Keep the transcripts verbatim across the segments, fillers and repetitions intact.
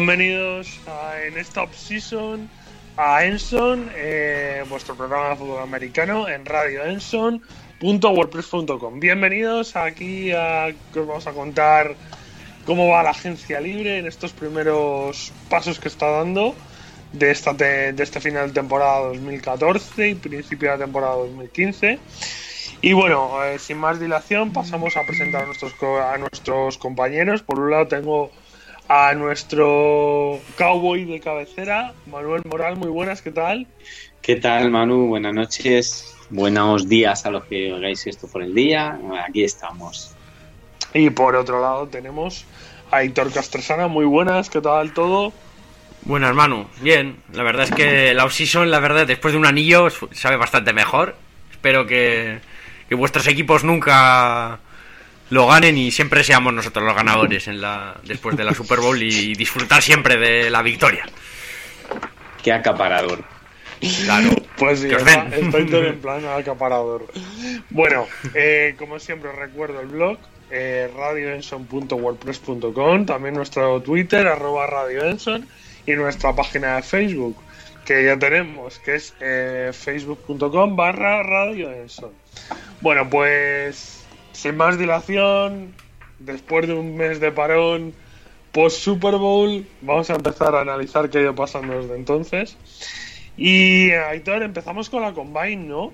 Bienvenidos a, en esta off-season a Enson, eh, vuestro programa de fútbol americano en radio enson punto wordpress punto com. Bienvenidos aquí a que os vamos a contar cómo va la agencia libre en estos primeros pasos que está dando de, esta te, de este final de temporada dos mil catorce y principio de la temporada dos mil quince. Y bueno, eh, sin más dilación pasamos a presentar a nuestros, a nuestros compañeros. Por un lado tengo a nuestro cowboy de cabecera, Manuel Moral. Muy buenas, ¿qué tal? ¿Qué tal, Manu? Buenas noches, buenos días a los que oigáis esto por el día. Aquí estamos. Y por otro lado tenemos a Hitor Castresana. Muy buenas, ¿qué tal todo? Buenas, Manu. Bien, la verdad es que la off-season, la verdad, después de un anillo sabe bastante mejor. Espero que, que vuestros equipos nunca lo ganen y siempre seamos nosotros los ganadores en la después de la Super Bowl y disfrutar siempre de la victoria. Qué acaparador. Claro. Pues sí, está, estoy todo en plan acaparador. Bueno, eh, como siempre os recuerdo el blog eh, radio enson punto wordpress punto com, también nuestro Twitter arroba Radio Enson y nuestra página de Facebook que ya tenemos, que es eh, facebook punto com barra Radio Enson. Bueno, pues sin más dilación, después de un mes de parón post Super Bowl, vamos a empezar a analizar qué ha ido pasando desde entonces. Y Aitor, empezamos con la Combine, ¿no?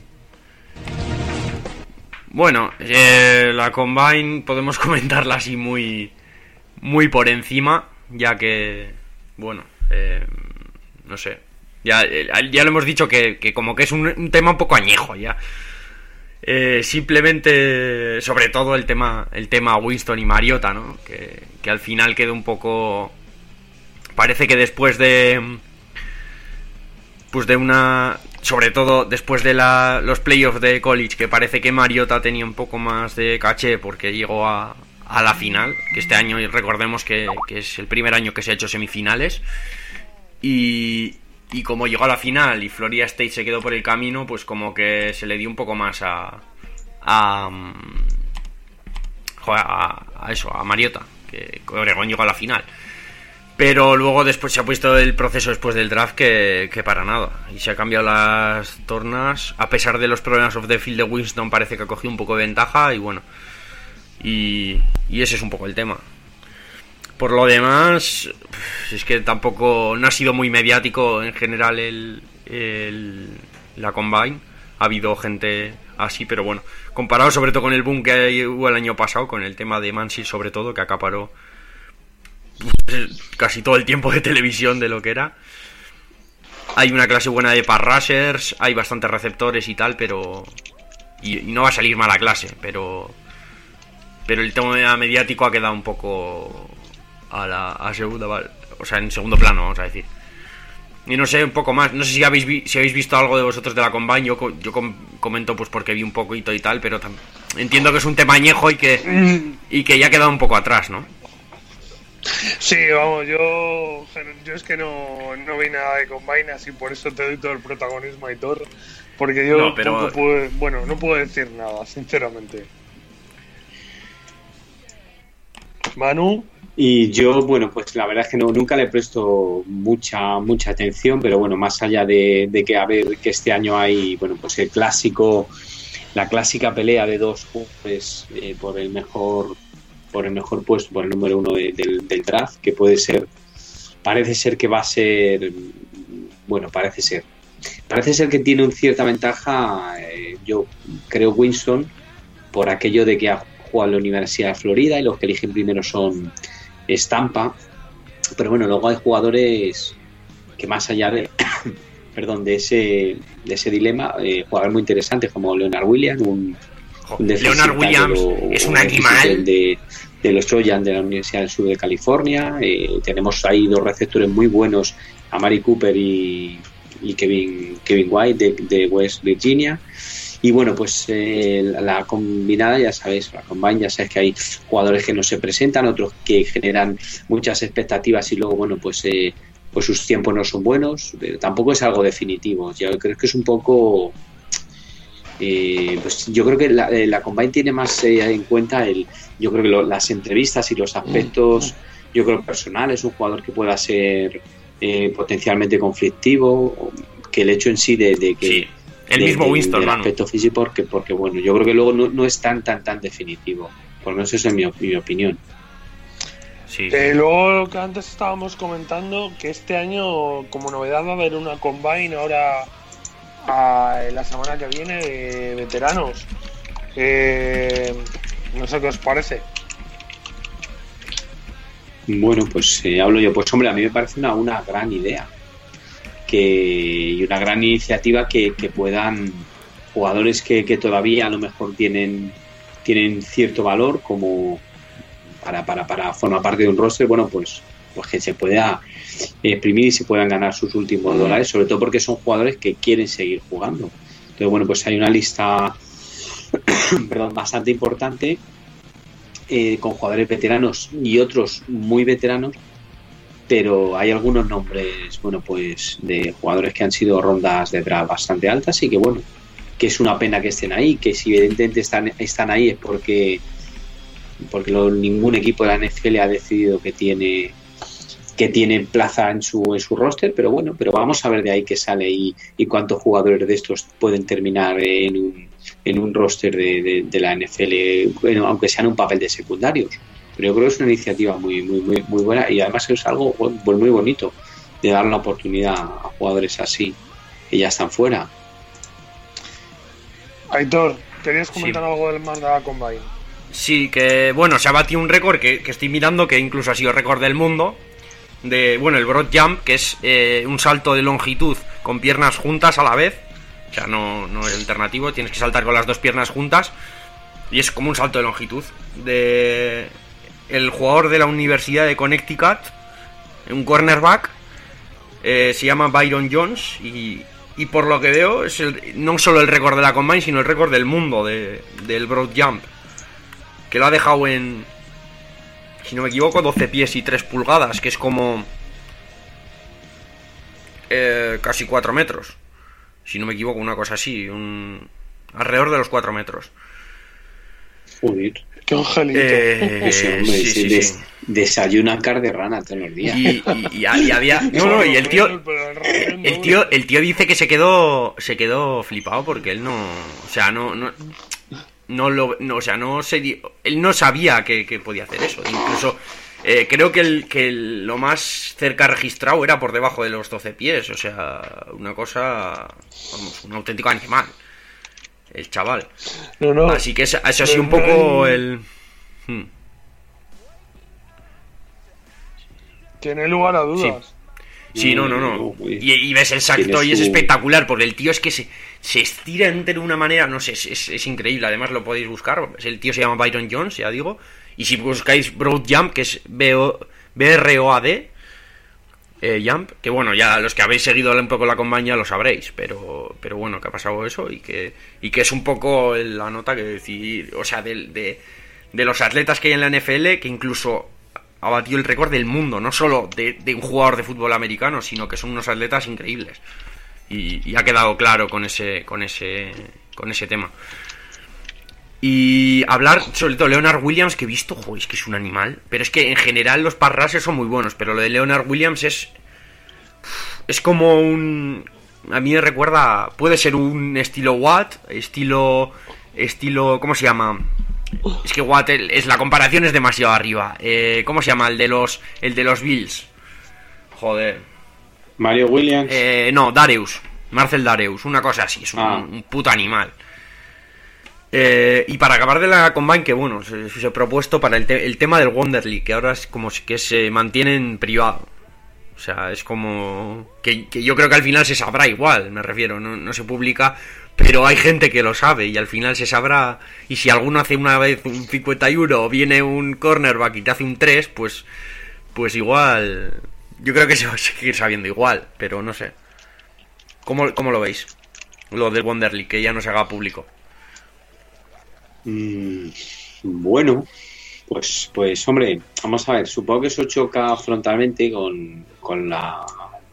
Bueno, eh, la Combine podemos comentarla así muy, muy por encima, ya que, bueno, eh, no sé, ya, ya lo hemos dicho que, que como que es un, un tema un poco añejo ya. Eh, simplemente, sobre todo el tema el tema Winston y Mariota, ¿no? Que, que al final quedó un poco. Parece que después de. Pues de una. Sobre todo después de la, los playoffs de college, que parece que Mariota tenía un poco más de caché porque llegó a, a la final. Que este año, recordemos que, que es el primer año que se ha hecho semifinales. Y. Y como llegó a la final y Florida State se quedó por el camino, pues como que se le dio un poco más a a, a, a eso, a Mariota, que Oregón llegó a la final. Pero luego después se ha puesto el proceso después del draft que, que para nada. Y se ha cambiado las tornas. A pesar de los problemas off the field de Winston, parece que ha cogido un poco de ventaja. Y bueno, y, y ese es un poco el tema. Por lo demás, es que tampoco no ha sido muy mediático en general el, el la Combine. Ha habido gente así, pero bueno, comparado sobre todo con el boom que hubo el año pasado, con el tema de Manziel sobre todo, que acaparó casi todo el tiempo de televisión de lo que era. Hay una clase buena de pass rushers, hay bastantes receptores y tal, pero y, y no va a salir mala clase, pero pero el tema mediático ha quedado un poco a la a segunda, o sea, en segundo plano, vamos a decir. Y no sé, un poco más, no sé si habéis vi, si habéis visto algo de vosotros de la Combine. Yo yo com, comento pues porque vi un poquito y tal, pero tam, entiendo que es un tema añejo y que y que ya ha quedado un poco atrás, ¿no? Sí, vamos, yo yo es que no, no vi nada de Combine, así por eso te doy todo el protagonismo a Hitor, porque yo no, pero... poco puedo, bueno, no puedo decir nada, sinceramente. Manu. Y yo, bueno, pues la verdad es que no, nunca le presto mucha mucha atención, pero bueno, más allá de, de que a ver que este año hay, bueno, pues el clásico, la clásica pelea de dos jugadores eh, por el mejor por el mejor puesto, por el número uno de, del, del draft, que puede ser, parece ser que va a ser, bueno, parece ser, parece ser que tiene una cierta ventaja, eh, yo creo Winston, por aquello de que ha jugado en la Universidad de Florida y los que eligen primero son Tampa, pero bueno, luego hay jugadores que más allá de perdón, de ese de ese dilema, eh, jugadores muy interesantes como Leonard Williams, un, un Leonard Williams lo, es un animal de, de los Trojans de la Universidad del Sur de California. Eh, tenemos ahí dos receptores muy buenos, Amari Cooper y, y Kevin Kevin White de, de West Virginia. Y bueno, pues eh, la combinada, ya sabéis, la Combine, ya sabéis que hay jugadores que no se presentan, otros que generan muchas expectativas y luego, bueno, pues eh, pues sus tiempos no son buenos, pero tampoco es algo definitivo. Yo creo que es un poco... Eh, pues yo creo que la, la Combine tiene más eh, en cuenta el, yo creo que lo, las entrevistas y los aspectos yo creo, personal, es un jugador que pueda ser eh, potencialmente conflictivo, que el hecho en sí de, de que... Sí, el de, mismo de, Winston, del mano. aspecto físico, porque, porque bueno, yo creo que luego no, no es tan, tan, tan definitivo. Por lo menos esa es mi, mi opinión. Sí, Eh, sí. luego lo que antes estábamos comentando, que este año como novedad va a haber una combine ahora a, la semana que viene de veteranos. Eh, no sé qué os parece. Bueno, pues eh, hablo yo. Pues hombre, a mí me parece una, una gran idea que y una gran iniciativa que, que puedan jugadores que, que todavía a lo mejor tienen tienen cierto valor como para, para, para formar parte de un roster, bueno, pues, pues que se pueda exprimir y se puedan ganar sus últimos dólares, sobre todo porque son jugadores que quieren seguir jugando. Entonces, bueno, pues hay una lista perdón, bastante importante eh, con jugadores veteranos y otros muy veteranos, pero hay algunos nombres, bueno, pues de jugadores que han sido rondas de draft bastante altas y que, bueno, que es una pena que estén ahí, que si evidentemente están, están ahí es porque porque lo, ningún equipo de la N F L ha decidido que tiene que tiene plaza en su en su roster, pero bueno, pero vamos a ver de ahí qué sale y, y cuántos jugadores de estos pueden terminar en un, en un roster de, de, de la N F L, bueno, aunque sean un papel de secundarios. Pero yo creo que es una iniciativa muy muy muy, muy buena y además es algo pues, muy bonito de dar la oportunidad a jugadores así que ya están fuera. Aitor, ¿querías comentar Sí. algo del Mandala Combine? Sí, que bueno, se ha batido un récord que, que estoy mirando, que incluso ha sido récord del mundo, de, bueno, el broad jump, que es eh, un salto de longitud con piernas juntas a la vez, o sea, no, no es alternativo, tienes que saltar con las dos piernas juntas, y es como un salto de longitud, de el jugador de la Universidad de Connecticut, un cornerback, eh, se llama Byron Jones, y, y por lo que veo, es el, no solo el récord de la Combine, sino el récord del mundo de, del broad jump, que lo ha dejado en, si no me equivoco, doce pies y tres pulgadas, que es como eh, casi cuatro metros, si no me equivoco, una cosa así, un, alrededor de los cuatro metros. Joder. Qué angelito. Eh, Ese hombre sí, se sí, des- sí. desayuna car de rana todos los días. Y, y- y- y había, no, no, y el tío, el tío, el tío dice que se quedó, se quedó flipado porque él no, o sea, no, no, no lo, no, o sea, no se, di- él no sabía que, que podía hacer eso. Incluso eh, creo que el, que el- lo más cerca registrado era por debajo de los doce pies, o sea, una cosa, vamos, un auténtico animal, el chaval. No, no. Así que eso, eso ha sido un Pero no poco hay- el. Hmm. Que no hay lugar a dudas. Sí, no, no, no. Y, y ves el salto Tiene y es su- espectacular, porque el tío es que se, se estira de una manera, no sé, es, es, es increíble. Además lo podéis buscar. El tío se llama Byron Jones, ya digo. Y si buscáis Broad Jump, que es B R O A D, eh, Jump, que bueno, ya los que habéis seguido un poco la compañía lo sabréis, pero pero bueno, que ha pasado eso y que y que es un poco la nota que decir, o sea, de, de, de los atletas que hay en la N F L, que incluso ha batido el récord del mundo, no solo de, de un jugador de fútbol americano, sino que son unos atletas increíbles. Y, y ha quedado claro con ese con ese con ese tema. Y hablar sobre todo Leonard Williams, que he visto, joder, es que es un animal, pero es que en general los pass rushers son muy buenos, pero lo de Leonard Williams es es como un, a mí me recuerda, puede ser un estilo Watt, estilo estilo ¿cómo se llama? Es que Watt, es la comparación es demasiado arriba. Eh, ¿cómo se llama? El de los el de los Bills. Joder. Mario Williams. Eh, no, Dareus. Marcel Dareus, una cosa así, es un, Ah. un puto animal. Eh, y para acabar de la Combine, que bueno, se, se ha propuesto para el, te- el tema del Wonder League, que ahora es como si- que se mantiene en privado. O sea, es como que, que yo creo que al final se sabrá igual, me refiero, no, no se publica, pero hay gente que lo sabe y al final se sabrá. Y si alguno hace una vez un cincuenta y uno o viene un cornerback y te hace un tres, pues pues igual, yo creo que se va a seguir sabiendo igual, pero no sé. ¿Cómo, cómo lo veis? Lo del Wonder League, que ya no se haga público. Mm, bueno, pues, pues hombre, vamos a ver, supongo que eso choca frontalmente con, con la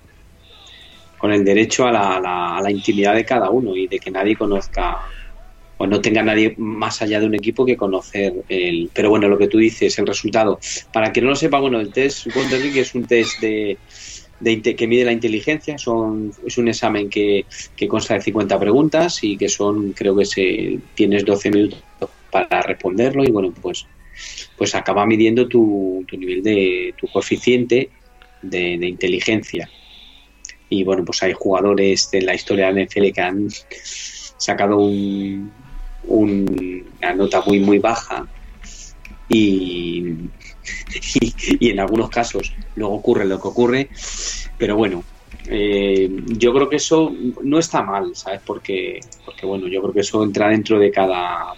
con el derecho a la, a la, a la intimidad de cada uno y de que nadie conozca o no tenga nadie más allá de un equipo que conocer el... Pero bueno, lo que tú dices, el resultado. Para quien no lo sepa, bueno, el test Wonderlic es un test de, de que mide la inteligencia, son es un examen que, que consta de cincuenta preguntas y que son, creo que se tienes doce minutos para responderlo y bueno, pues pues acaba midiendo tu, tu nivel de tu coeficiente de, de inteligencia. Y bueno, pues hay jugadores de la historia de la N F L que han sacado un, un, una nota muy muy baja y, y, y en algunos casos luego ocurre lo que ocurre, pero bueno, eh, yo creo que eso no está mal, ¿sabes? Porque, porque bueno, yo creo que eso entra dentro de cada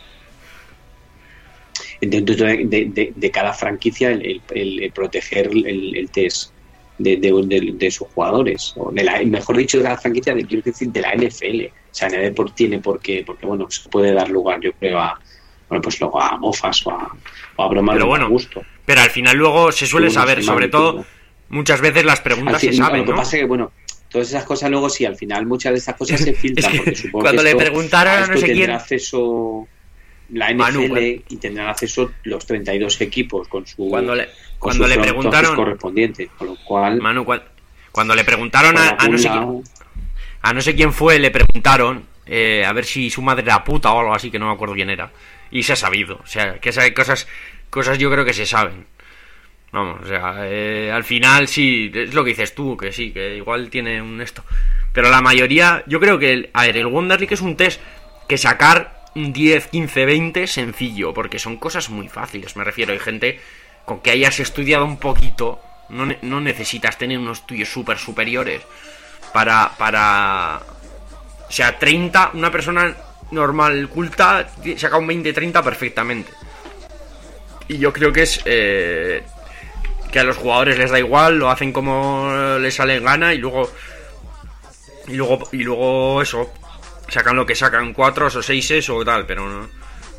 dentro de, de, de, de cada franquicia el, el, el proteger el, el test de, de, de, de sus jugadores, o de la, mejor dicho, de la franquicia de, quiero decir, de la N F L. O sea, nadie por, tiene por qué, porque bueno, se puede dar lugar, yo creo, a bueno, pues luego a mofas o a, o a bromas de bueno, gusto. Pero al final luego se suele bueno, saber, sobre todo, muchas veces las preguntas fin, se saben, lo que ¿no? pasa es que, bueno, todas esas cosas luego sí, al final muchas de esas cosas se filtran, es que porque supongo cuando que esto, le preguntaron a esto no sé tendrá quién... acceso la N F L Manu, y tendrán acceso los treinta y dos equipos con su cuando le, con cuando sus le preguntaron correspondientes, con lo cual Manu, cu- cuando le preguntaron a, a no sé lado, quién a no sé quién fue, le preguntaron eh, a ver si su madre era puta o algo así, que no me acuerdo quién era, y se ha sabido, o sea, que esas cosas cosas yo creo que se saben. Vamos, o sea, eh, al final sí, es lo que dices tú, que sí, que igual tiene un esto, pero la mayoría, yo creo que el, a ver, el Wonderlic es un test que sacar diez, quince, veinte sencillo, porque son cosas muy fáciles, me refiero, hay gente con que hayas estudiado un poquito, no, ne- no necesitas tener unos estudios súper superiores para, para, o sea, treinta, una persona normal, culta, saca un veinte, treinta perfectamente, y yo creo que es, eh, que a los jugadores les da igual, lo hacen como les sale en gana, y luego, y luego, y luego eso, sacan lo que sacan, cuatro o seis o tal, pero no.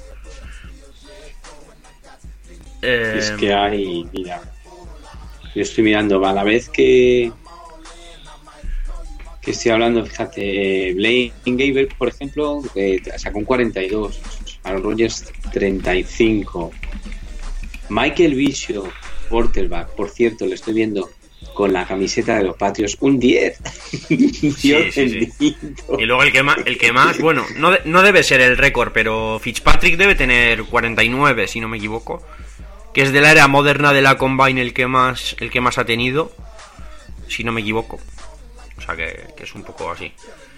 Eh... Es que hay, mira, yo estoy mirando a la vez que que estoy hablando, fíjate, Blaine Gabbert, por ejemplo, eh, sacó un cuarenta y dos, Aaron Rodgers treinta y cinco, Michael Bishop, quarterback, por cierto, lo estoy viendo con la camiseta de los Patriots, un diez. Sí, sí, sí. Y luego el que más, el que más bueno, no, de, no debe ser el récord, pero Fitzpatrick debe tener cuarenta y nueve, si no me equivoco, que es de la era moderna de la Combine el que más, el que más ha tenido, si no me equivoco. O sea que, que es un poco así.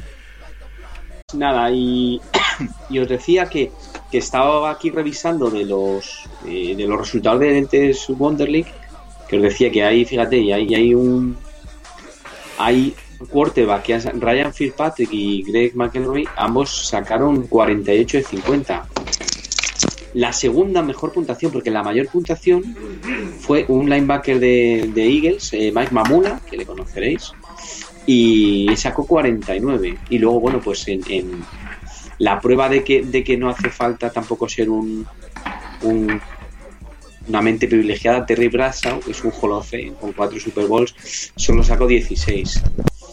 Nada, y, y os decía que, que estaba aquí revisando de los eh, de los resultados de test Wonderlic, que os decía que hay, fíjate, y hay, hay un hay quarterback que es Ryan Fitzpatrick y Greg McElroy, ambos sacaron cuarenta y ocho de cincuenta. La segunda mejor puntuación, porque la mayor puntuación fue un linebacker de, de Eagles, eh, Mike Mamula, que le conoceréis, y sacó cuarenta y nueve. Y luego, bueno, pues en, en la prueba de que, de que no hace falta tampoco ser un, un una mente privilegiada, Terry Bradshaw, que es un Hall of Fame con cuatro Super Bowls, solo sacó dieciséis.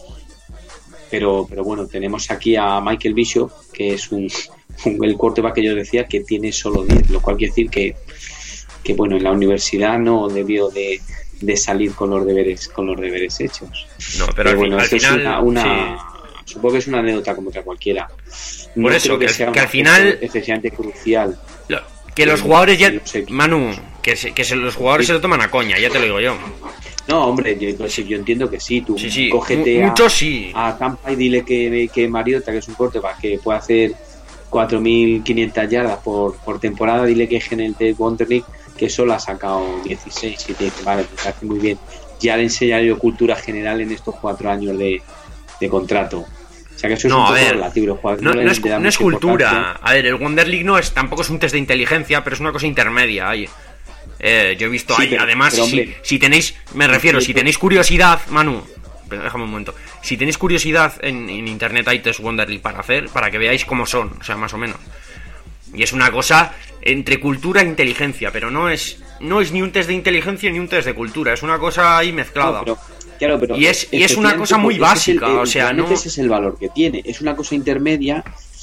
Pero, pero bueno, tenemos aquí a Michael Bishop, que es un, un el quarterback que yo decía que tiene solo diez, lo cual quiere decir que, que bueno, en la universidad no debió de, de salir con los deberes con los deberes hechos. No, pero, pero al, bueno, al esto final, es una, una sí. Supongo que es una anécdota como otra cualquiera. No Por eso, creo que, que, sea que al un final excesivamente crucial. Lo, que los jugadores ya, no sé. Manu, que, se, que se, los jugadores Sí. se lo toman a coña, ya te lo digo yo. No, hombre, yo, pues, yo entiendo que sí. Tú Sí, sí, cógete mu- a, muchos sí. a Tampa y dile que, que Mariota, que es un quarterback que puede hacer cuatro mil quinientas yardas por, por temporada, dile que en el de Wonderlic que solo ha sacado dieciséis y te dice, vale, pues hace muy bien. Ya le enseñaré yo cultura general en estos cuatro años de, de contrato. O sea que eso es No, un a poco ver, relativo. Los jugadores No, no, no le- es, le dan no es mucha cultura. importancia. A ver, el Wonder League no es, tampoco es un test de inteligencia, pero es una cosa intermedia. Ahí. Eh, yo he visto Sí, ahí. pero- Además, pero, si, hombre, si tenéis, me refiero, si tenéis curiosidad, Manu, pero déjame un momento. Si tenéis curiosidad, en, en internet hay test Wonder League para hacer, para que veáis cómo son, o sea, más o menos. Y es una cosa entre cultura e inteligencia, pero no es, no es ni un test de inteligencia ni un test de cultura, es una cosa ahí mezclada. No, pero, claro, pero Y es- y es una cosa muy ese es el- básica, o sea, realmente no- ese es el valor que tiene. Es una cosa intermedia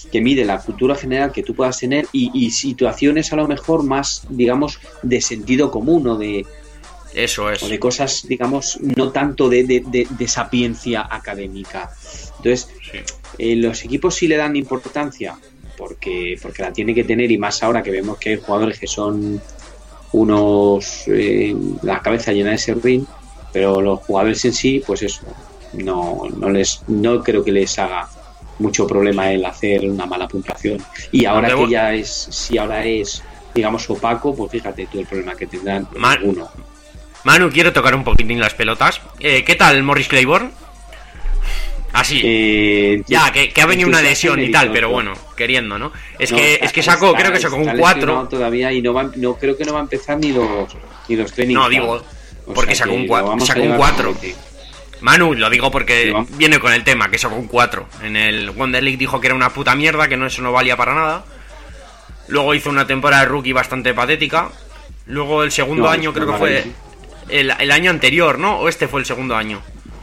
que mide la cultura general que tú puedas tener y, y situaciones a lo mejor más, digamos, de sentido común o de eso es o de cosas, digamos, no tanto de, de, de, de sapiencia académica. Entonces, sí. eh, los equipos sí le dan importancia porque porque la tiene que tener, y más ahora que vemos que hay jugadores que son unos eh, la cabeza llena de serrín, pero los jugadores en sí, pues eso, no no les no creo que les haga mucho problema el hacer una mala puntuación. Y ahora que ya es, si ahora es, digamos, opaco, pues fíjate tú el problema que tendrán Man- uno. Manu, quiero tocar un poquitín las pelotas. Eh, ¿Qué tal Morris Claiborne? Así. Eh, ya, que, que ha venido una lesión y tal, pero bueno, queriendo, ¿no? Es no, que está, es que sacó, está, creo que sacó un cuatro todavía y no va, no creo que no va a empezar ni los ni los trainings. No, digo, porque sacó un cuatro, sacó un cuatro. Manu, lo digo porque ¿no? Viene con el tema, que sacó un cuatro. En el Wonder League dijo que era una puta mierda, que no, eso no valía para nada. Luego hizo una temporada de rookie bastante patética. Luego el segundo no, año creo no que fue el, el año anterior, ¿no? ¿O este fue el segundo año?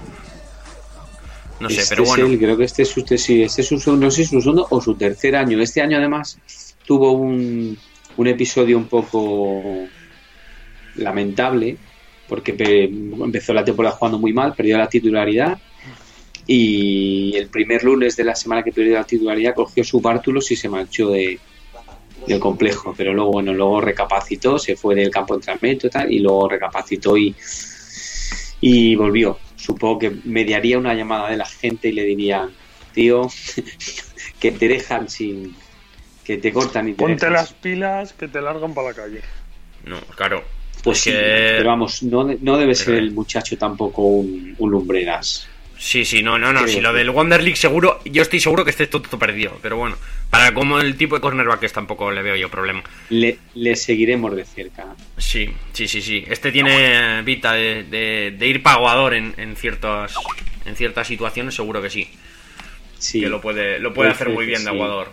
No sé, este pero bueno. Es el, creo que este es su, sí, este es su, no sé, su segundo o su tercer año. Este año además tuvo un, un episodio un poco lamentable, porque empezó la temporada jugando muy mal, perdió la titularidad y el primer lunes de la semana que perdió la titularidad cogió su bártulos y se marchó de, del complejo, pero luego bueno luego recapacitó, se fue del campo de entrenamiento y tal, y luego recapacitó y, y volvió. Supongo que mediaría una llamada de la gente y le dirían, tío, que te dejan sin, que te cortan y te ponte dejan. las pilas que te largan para la calle. No, claro. Pues es sí, que... pero vamos, no, no debe pero ser el muchacho tampoco un, un lumbreras. Sí, sí, no, no, no. Creo Si lo que... del Wonder League seguro, yo estoy seguro que esté todo, todo perdido. Pero bueno, para como el tipo de cornerback es tampoco le veo yo problema. Le, le seguiremos de cerca. Sí, sí, sí, sí. Este tiene pinta de, de, de ir paguador en, en ciertas en ciertas situaciones, seguro que sí. Sí. Que lo puede, lo puede Puede hacer muy bien sí. de aguador.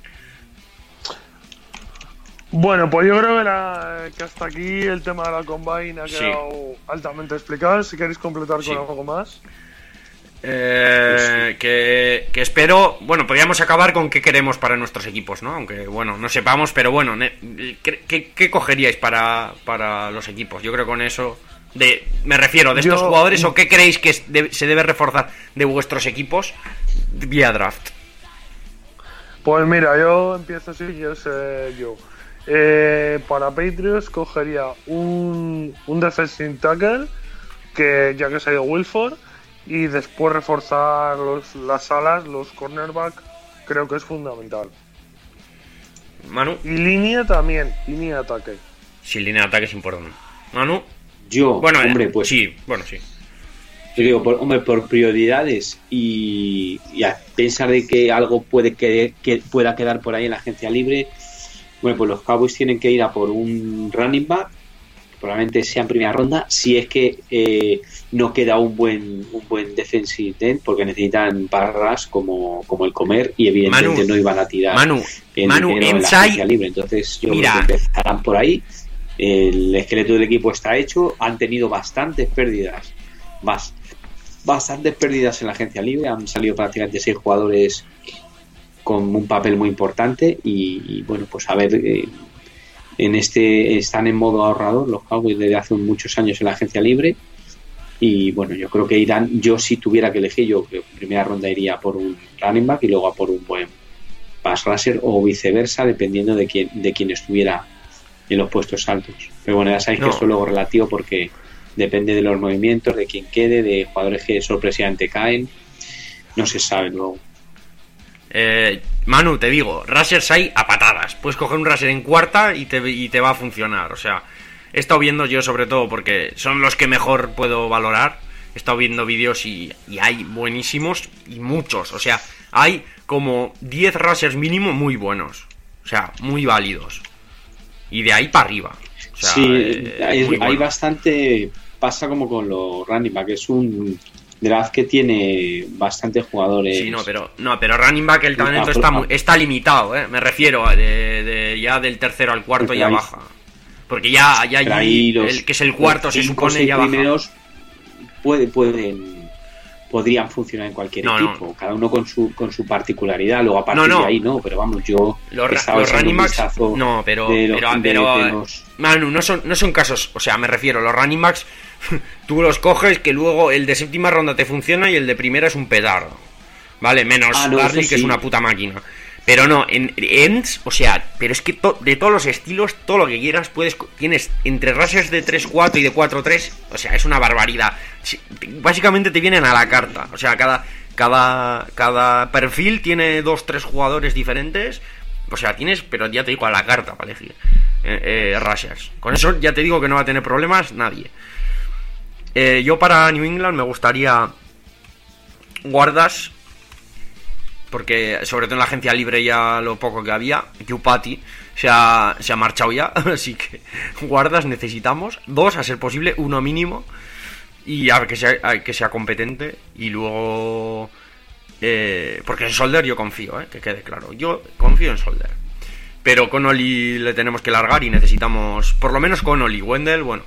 Bueno, pues yo creo que, la, que hasta aquí el tema de la Combine ha quedado sí. altamente explicado. Si queréis completar sí. con algo más. Eh, que, que espero, bueno, podríamos acabar con qué queremos para nuestros equipos, ¿no? Aunque, bueno, no sepamos, pero bueno, ¿qué, qué, qué cogeríais para, para los equipos? Yo creo con eso, de, me refiero, de estos yo, jugadores, ¿o qué creéis que se debe reforzar de vuestros equipos vía draft? Pues mira, yo empiezo así, yo sé yo. Eh, para Patriots cogería un, un defensive tackle, que ya que se ha ido Wilford, y después reforzar los, las alas, los cornerback, creo que es fundamental. Manu. Y línea también, línea de ataque. Sí, línea de ataque es importante. Manu. Yo, bueno, hombre, pues sí, bueno, sí. Yo digo, por, hombre, por prioridades y, y a pensar de que algo puede que, que pueda quedar por ahí en la agencia libre, bueno, pues los Cowboys tienen que ir a por un running back, probablemente sea en primera ronda, si es que eh, no queda un buen un buen defensive end, porque necesitan barras como, como el comer y evidentemente Manu, no iban a tirar Manu, el Manu, dinero en la agencia libre. Entonces yo mira, creo que empezarán por ahí. El esqueleto del equipo está hecho, han tenido bastantes pérdidas, bast- bastantes pérdidas en la agencia libre, han salido prácticamente seis jugadores con un papel muy importante y, y bueno, pues a ver, eh, en este están en modo ahorrador los Cowboys desde hace muchos años en la agencia libre y bueno, yo creo que irán, yo si tuviera que elegir, yo en primera ronda iría por un running back y luego a por un buen pass rusher o viceversa, dependiendo de quién, de quién estuviera en los puestos altos. Pero bueno, ya sabéis no. que esto es luego relativo porque depende de los movimientos, de quién quede, de jugadores que sorpresivamente caen, no se sabe luego. Eh, Manu, te digo, rushers hay a patadas. Puedes coger un rusher en cuarta y te, y te va a funcionar. O sea, he estado viendo yo sobre todo porque son los que mejor puedo valorar. He estado viendo vídeos y, y hay buenísimos y muchos. O sea, hay como diez rushers mínimo muy buenos. O sea, muy válidos. Y de ahí para arriba. O sea, sí, eh, hay, bueno. hay bastante. Pasa como con los running back, es un draft que tiene bastantes jugadores. Sí, no, pero no, pero running back el talento está muy, está limitado, ¿eh? Me refiero a de, de ya del tercero al cuarto ya baja. Porque ya, ya allí, los, el que es el cuarto se supone ya baja. Primeros puede, pueden podrían funcionar en cualquier no, equipo, no. cada uno con su con su particularidad. Luego a partir no, no. de ahí no, pero vamos, yo los, estaba los running backs no, pero de los, pero, de, pero de los... Manu, no son no son casos, o sea, me refiero, los running backs tú los coges que luego el de séptima ronda te funciona y el de primera es un petardo, vale, menos ah, no, Darley, sí. que es una puta máquina. Pero no, en ends, o sea, pero es que to, de todos los estilos, todo lo que quieras, puedes tienes entre rushers de tres cuatro y de cuatro tres, o sea, es una barbaridad. Básicamente te vienen a la carta, o sea, cada cada cada perfil tiene dos tres jugadores diferentes, o sea, tienes, pero ya te digo, a la carta para elegir eh, eh, rushers. Con eso ya te digo que no va a tener problemas nadie. Eh, yo para New England me gustaría guardas, porque sobre todo en la agencia libre ya lo poco que había, Q-Patty se ha, se ha marchado ya, así que guardas necesitamos, dos a ser posible, uno mínimo, y a ver que sea, a que sea competente, y luego eh, porque en Solder yo confío, eh, que quede claro, yo confío en Solder, pero con Oli le tenemos que largar y necesitamos, por lo menos con Oli, Wendell, bueno.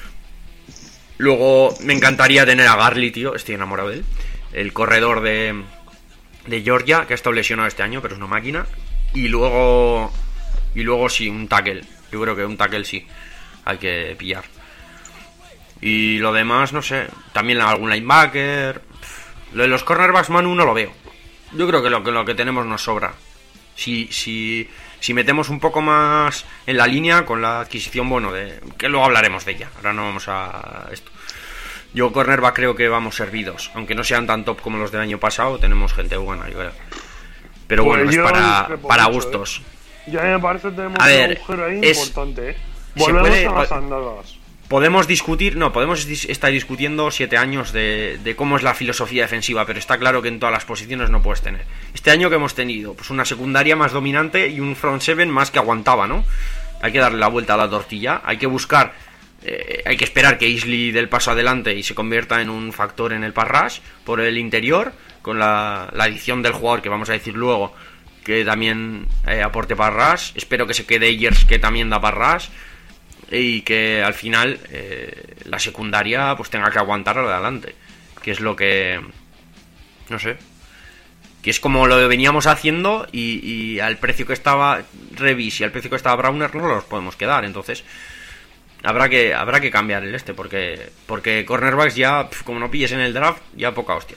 Luego me encantaría tener a Garley, tío, estoy enamorado de él, el corredor de de Georgia, que ha estado lesionado este año, pero es una máquina. Y luego y luego sí, un tackle. Yo creo que un tackle sí hay que pillar. Y lo demás, no sé, también algún linebacker. Lo de los cornerbacks, Manu, no lo veo. Yo creo que lo que, lo que tenemos nos sobra. Si, si, si metemos un poco más en la línea con la adquisición, bueno, de que luego hablaremos de ella. Ahora no vamos a esto. Yo cornerback creo que vamos servidos, aunque no sean tan top como los del año pasado, tenemos gente buena, yo creo. Pero pues bueno, es para, para mucho, gustos. ¿eh? Ya me parece que tenemos a ver, un agujero ahí es, importante, ¿eh? Volvemos puede, a las andadas. Podemos discutir, no, podemos dis- estar discutiendo siete años de, de cómo es la filosofía defensiva, pero está claro que en todas las posiciones no puedes tener. Este año que hemos tenido, pues una secundaria más dominante y un front seven más que aguantaba, ¿no? Hay que darle la vuelta a la tortilla, hay que buscar... Eh, hay que esperar que Isley dé el paso adelante y se convierta en un factor en el pass rush por el interior, con la, la adición del jugador que vamos a decir luego, que también eh, aporte pass rush. Espero que se quede Ayers, que también da pass rush, y que al final eh, la secundaria pues tenga que aguantar adelante, que es lo que no sé, que es como lo veníamos haciendo, y, y al precio que estaba Revis y al precio que estaba Browner no los podemos quedar. Entonces Habrá que habrá que cambiar el este, porque porque cornerbacks ya, pf, como no pilles en el draft, ya poca hostia.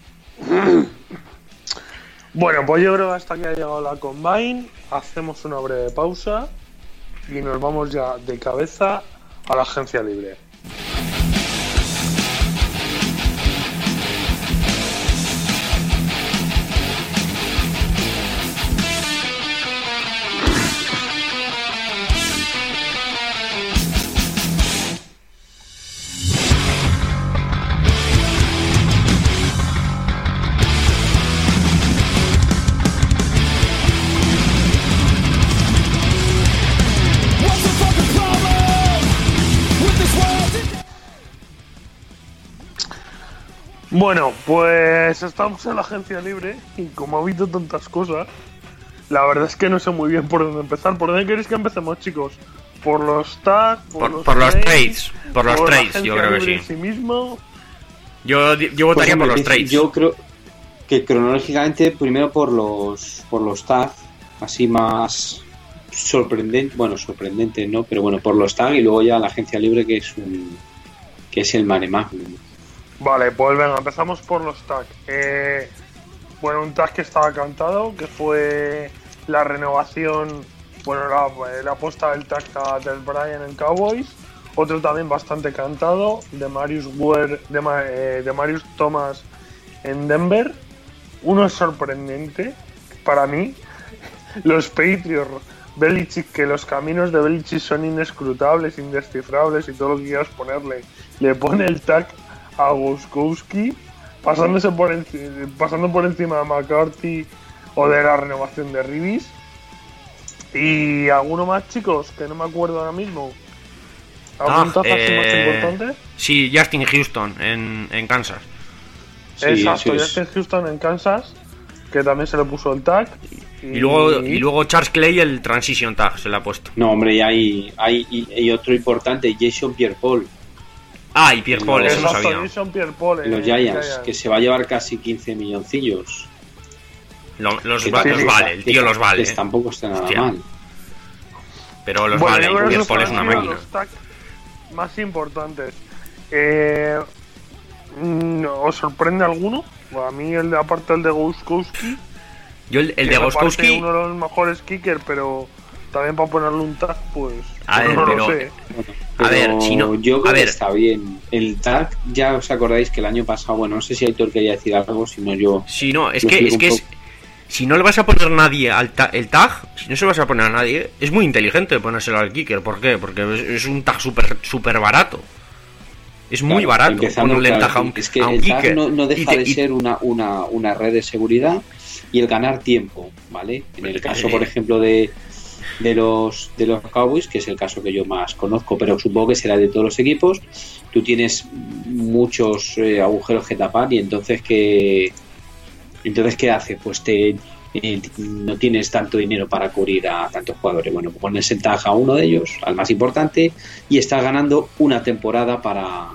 Bueno, pues yo creo que hasta aquí ha llegado la Combine. Hacemos una breve pausa y nos vamos ya de cabeza a la agencia libre. Bueno, pues estamos en la agencia libre y como ha habido tantas cosas, la verdad es que no sé muy bien por dónde empezar. ¿Por dónde queréis que empecemos, chicos? ¿Por los tags? ¿Por, por, los, por trades, los trades? Por los por trades, yo creo que sí. Sí mismo? Yo, yo votaría pues, por los trades. Yo creo que cronológicamente primero por los por los tags, así más sorprendente, bueno, sorprendente no, pero bueno, por los tags, y luego ya la agencia libre, que es un que es el mare magnum. Vale, pues venga, empezamos por los tags. Eh, bueno, un tag que estaba cantado, que fue la renovación, bueno, la, la apuesta del tag a Del Bryan en Cowboys. Otro también bastante cantado, de Marius Ware, de, eh, de Marius Thomas en Denver. Uno es sorprendente para mí, los Patriots, Belichick, que los caminos de Belichick son inescrutables, indescifrables y todo lo que quieras ponerle. Le pone el tag a Gostkowski, pasándose por enci- pasando por encima de McCarthy o de la renovación de Revis. Y alguno más, chicos, que no me acuerdo ahora mismo. ¿Algún ah, tag así más eh... importante? Sí, Justin Houston en, en Kansas. Sí, exacto, sí, Justin Houston en Kansas, que también se le puso el tag. Y, y luego y luego Charles Clay el transition tag se le ha puesto. No, hombre, y hay, hay, y, y otro importante, Jason Pierre-Paul. Ah, y Pierre Paul, eso no Exacto, sabía. Jason Pierre-Paul, eh, Los Giants, Giants. que se va a llevar casi quince milloncillos. Lo- los, Que va- sí, los que- vale, el que- tío los vale. que tampoco está nada Hostia. mal. Pero los Bueno, vale, yo y creo que Pierre esos Paul es han una sido máquina. los tags más importantes. Eh, mm, ¿Os sorprende alguno? Bueno, a mí, el de, aparte el de Gauskowski, Yo el, el que de me parece Gauskowski, uno de los mejores kickers, pero también para ponerle un tag, pues A pues ver, no pero- lo sé. A ver, Pero si no- yo a creo ver. que está bien. El tag, ya os acordáis que el año pasado, bueno, no sé si Aitor quería decir algo, si no yo. si no, es Yo que, explico es un que es, poco. si no le vas a poner nadie al ta- el tag, si no se lo vas a poner a nadie, es muy inteligente ponérselo al kicker. ¿Por qué? Porque es, es un tag súper super barato. Es muy Claro, barato empezando, ponerle el claro, tag a un, es que a un el tag kicker. no, no Y deja te- de y- ser una, una, una red de seguridad y el ganar tiempo, ¿vale? En el caso, por ejemplo, de, de los de los Cowboys, que es el caso que yo más conozco, pero supongo que será de todos los equipos, tú tienes muchos eh, agujeros que tapar y entonces ¿qué, entonces ¿qué hace? Pues te eh, no tienes tanto dinero para cubrir a tantos jugadores. Bueno, pones en tag a uno de ellos, al más importante, y estás ganando una temporada para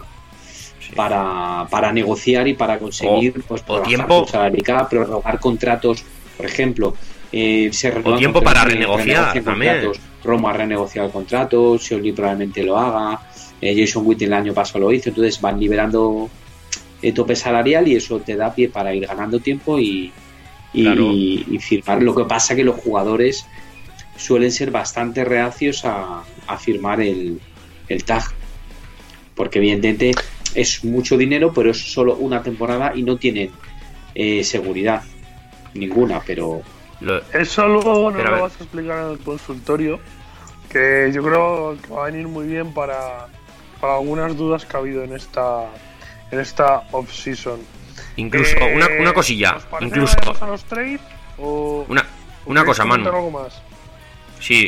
para, para negociar y para conseguir O- pues, o prorrogar tiempo- tu salary cap, prorrogar contratos, por ejemplo, eh, se renuevan tiempo contratos, para renegociar renegocian también. contratos. Roma ha renegociado contratos, Seoli probablemente lo haga, eh, Jason Witten el año pasado lo hizo, entonces van liberando eh, tope salarial y eso te da pie para ir ganando tiempo y, y, Claro. y firmar. Lo que pasa que los jugadores suelen ser bastante reacios a, a firmar el, el tag, porque evidentemente es mucho dinero, pero es solo una temporada y no tienen eh, seguridad ninguna, pero lo- Eso luego nos Pero a lo ver. vas a explicar en el consultorio, que yo creo que va a venir muy bien para, para algunas dudas que ha habido en esta en esta off-season. incluso, Eh, una, una cosilla, ¿os parece incluso, que vayamos a los trades o una, o una queréis cosa, Manu. comentar algo más? Sí.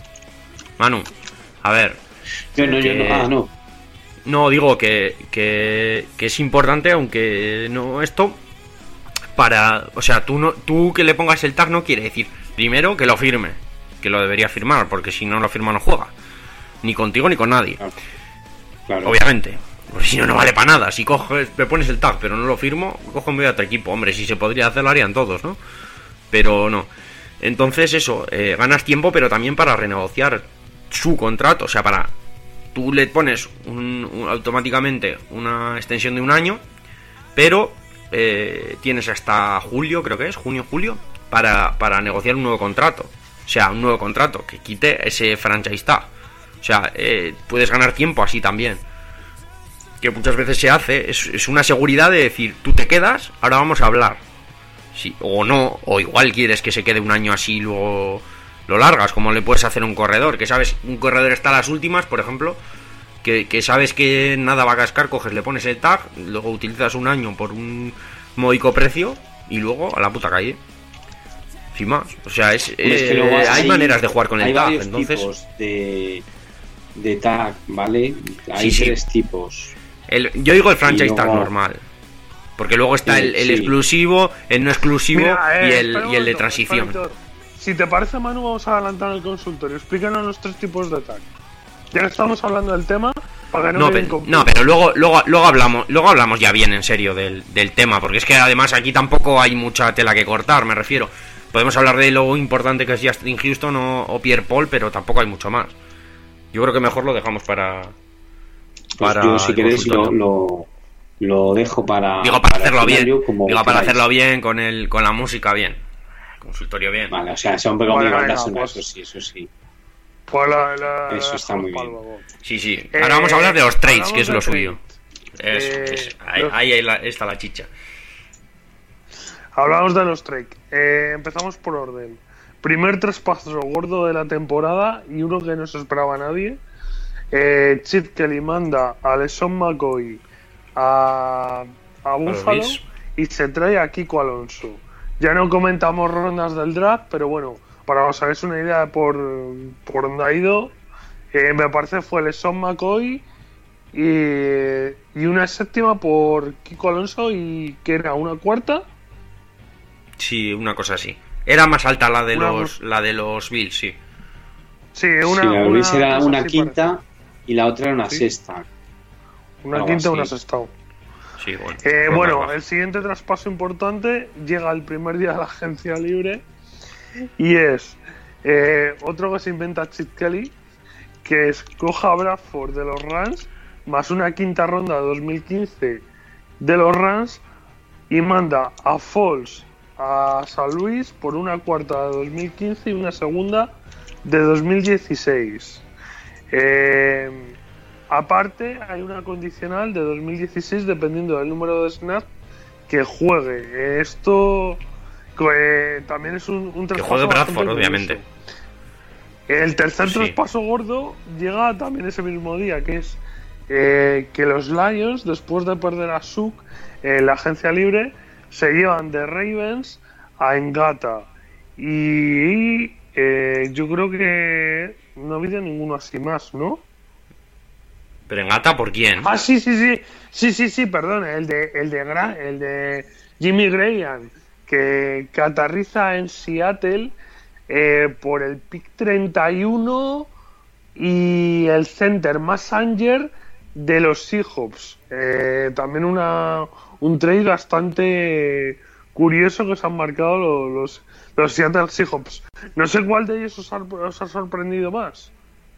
Manu, a ver. yo no, yo que- no, ah, no. No, digo que, que, que es importante, aunque no esto, para... O sea, tú, no, tú que le pongas el tag no quiere decir, primero, que lo firme, que lo debería firmar, porque si no lo firma no juega. Ni contigo ni con nadie, Claro, claro. obviamente. Porque si no, no vale para nada. Si coges, me pones el tag, pero no lo firmo, cojo en vez de otro equipo. Hombre, si se podría hacer, lo harían todos, ¿no? Pero no. Entonces, eso, eh, ganas tiempo, pero también para renegociar su contrato. O sea, para... Tú le pones un, un- automáticamente una extensión de un año, pero eh, tienes hasta julio, creo que es, junio-julio, para, para negociar un nuevo contrato. O sea, un nuevo contrato que quite ese franchise tag. O sea, eh, puedes ganar tiempo así también. Que muchas veces se hace, es, es una seguridad de decir, tú te quedas, ahora vamos a hablar. Sí, o no, o igual quieres que se quede un año así y luego lo largas, como le puedes hacer a un corredor, que sabes, un corredor está a las últimas, por ejemplo, que, que sabes que nada va a cascar, coges, le pones el tag, luego utilizas un año por un módico precio y luego a la puta calle. Sin más, o sea, es, Pero es que eh, luego hay, maneras de jugar con hay el tag, varios entonces tipos de, de tag, ¿vale? Hay Sí, sí. tres tipos. el, yo digo el franchise Y luego- tag normal. Porque luego está Sí, el, el sí. exclusivo, el no exclusivo Mira, eh, y, el, espera un y el de momento, transición. espera, Víctor. Si te parece, Manu, vamos a adelantar el consultorio. Explícanos los tres tipos de tag. Ya estamos hablando del tema, para que no, No, quede pero, incompleto. no, pero luego, luego, luego hablamos, luego hablamos ya bien en serio del, del tema, porque es que además aquí tampoco hay mucha tela que cortar, me refiero. Podemos hablar de lo importante que es Justin Houston o, o Pierre Paul, pero tampoco hay mucho más. Yo creo que mejor lo dejamos para. Pues para yo, si el queréis, lo, consultorio. lo, lo dejo para. Digo para hacerlo el bien. final, yo como Digo para queráis. hacerlo bien con el, con la música bien. Consultorio bien. Vale, o sea, son como Vale, mi banda venga, sonora, pues. eso sí, eso sí. Pues la- la- Eso está muy para bien. luego. Sí, sí. Eh, Ahora vamos a hablar de los trades, hablamos que es de lo trade. suyo. Eso, Eh, eso. Ahí, los- ahí la- está la chicha. Hablamos de los trades. Eh, empezamos por orden. Primer traspaso gordo de la temporada y uno que no se esperaba nadie. Eh, Chip Kelly manda a LeSean McCoy a, a Buffalo Bills. y se trae a Kiko Alonso. Ya no comentamos rondas del draft, pero bueno, para que os hagáis una idea por, por dónde ha ido, eh, me parece fue LeSean McCoy y, y una séptima por Kiko Alonso y que era una cuarta. Sí, una cosa así. Era más alta la de Una los la de los Bills, sí. Sí, una, sí, la una Luis era cosa una así quinta parece. y la otra era una Sí. sexta. Una Algo quinta, así. una sexta. Sí, bueno. Eh, Rondas bueno, bajas. el siguiente traspaso importante llega el primer día de la agencia libre y es eh, otro que se inventa Chip Kelly, que es coja a Bradford de los Rams más una quinta ronda de dos mil quince de los Rams y manda a Foles a San Luis por una cuarta de dos mil quince y una segunda de dos mil dieciséis. Eh, aparte hay una condicional de dos mil dieciséis dependiendo del número de snaps que juegue. Esto eh, también es un, un Que traspaso juegue bastante Bradford, curioso. obviamente. El tercer Sí. traspaso gordo llega también ese mismo día, que es eh, que los Lions, después de perder a Suk en la agencia libre, se llevan de Ravens a Engata. Y eh, yo creo que no ha habido ninguno así más, ¿no? Pero en Gata, ¿por quién? Ah, sí, sí, sí, sí, sí, sí, perdón, el de, el de, Gra- el de Jimmy Graham, que, que aterriza en Seattle eh, por el pick treinta y uno y el center Massanger de los Seahawks. Eh, también una, un trade bastante curioso que se han marcado los, los, los Seattle Seahawks. No sé cuál de ellos os ha, os ha sorprendido más.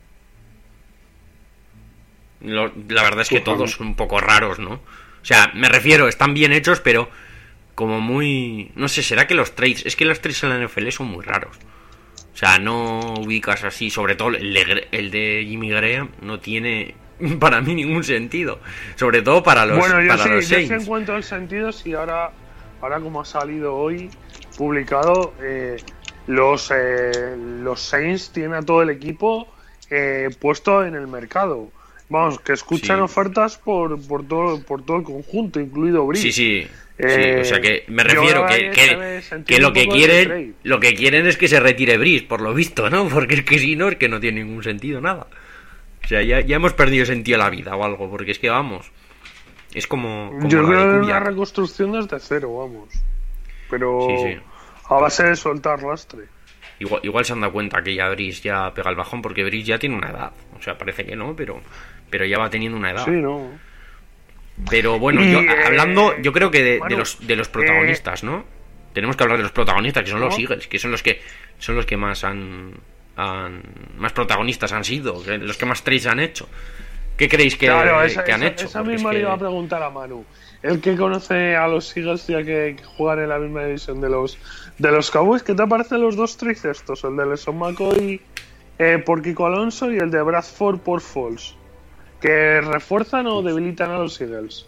Lo- la verdad es que Uf, todos son un poco raros, ¿no? O sea, me refiero, están bien hechos, pero como muy... No sé, ¿será que los trades... Es que los trades en la N F L son muy raros. O sea, no ubicas así, sobre todo el de, Gre- el de Jimmy Graham no tiene para mí ningún sentido. Sobre todo para los, Bueno, yo para sí, los yo sí Saints. encuentro el sentido si ahora, ahora como ha salido hoy publicado, eh, los, eh, los Saints tienen a todo el equipo eh, puesto en el mercado. Vamos, que escuchan Sí. ofertas por, por, todo, por todo el conjunto, incluido Brice. Sí, sí. Eh, sí, o sea que me yo refiero ahora que, ya que, sabes, que entiendo lo un que poco el quieren trade. lo que quieren es que se retire Brice, por lo visto, ¿no? Porque es que si no, es que no tiene ningún sentido nada. O sea, ya, ya hemos perdido sentido a la vida o algo, porque es que vamos, es como, como Yo la creo de que es una Kubiak. reconstrucción desde cero, vamos. Pero Sí, sí. a base de soltar lastre. Igual, igual se han dado cuenta que ya Brice ya pega el bajón, porque Brice ya tiene una edad. O sea, parece que no, pero, pero ya va teniendo una edad. Sí, ¿no? Pero bueno, Y, yo, eh, hablando, yo creo que de, de Manu, los de los protagonistas, ¿no? Tenemos que hablar de los protagonistas, que son los ¿Cómo? Eagles, que son los que son los que más han, han más protagonistas han sido, que- los que más trades han hecho. ¿Qué creéis que, Claro, esa, que han esa- hecho? esa Porque es misma que- le iba a preguntar a Manu. El que conoce a los Eagles ya que, que juegan en la misma división de los de los Cowboys, ¿qué te parecen los dos trades estos? El de LeSean McCoy eh, por Kiko Alonso y el de Bradford por Foles. ¿Que refuerzan o debilitan a los Eagles?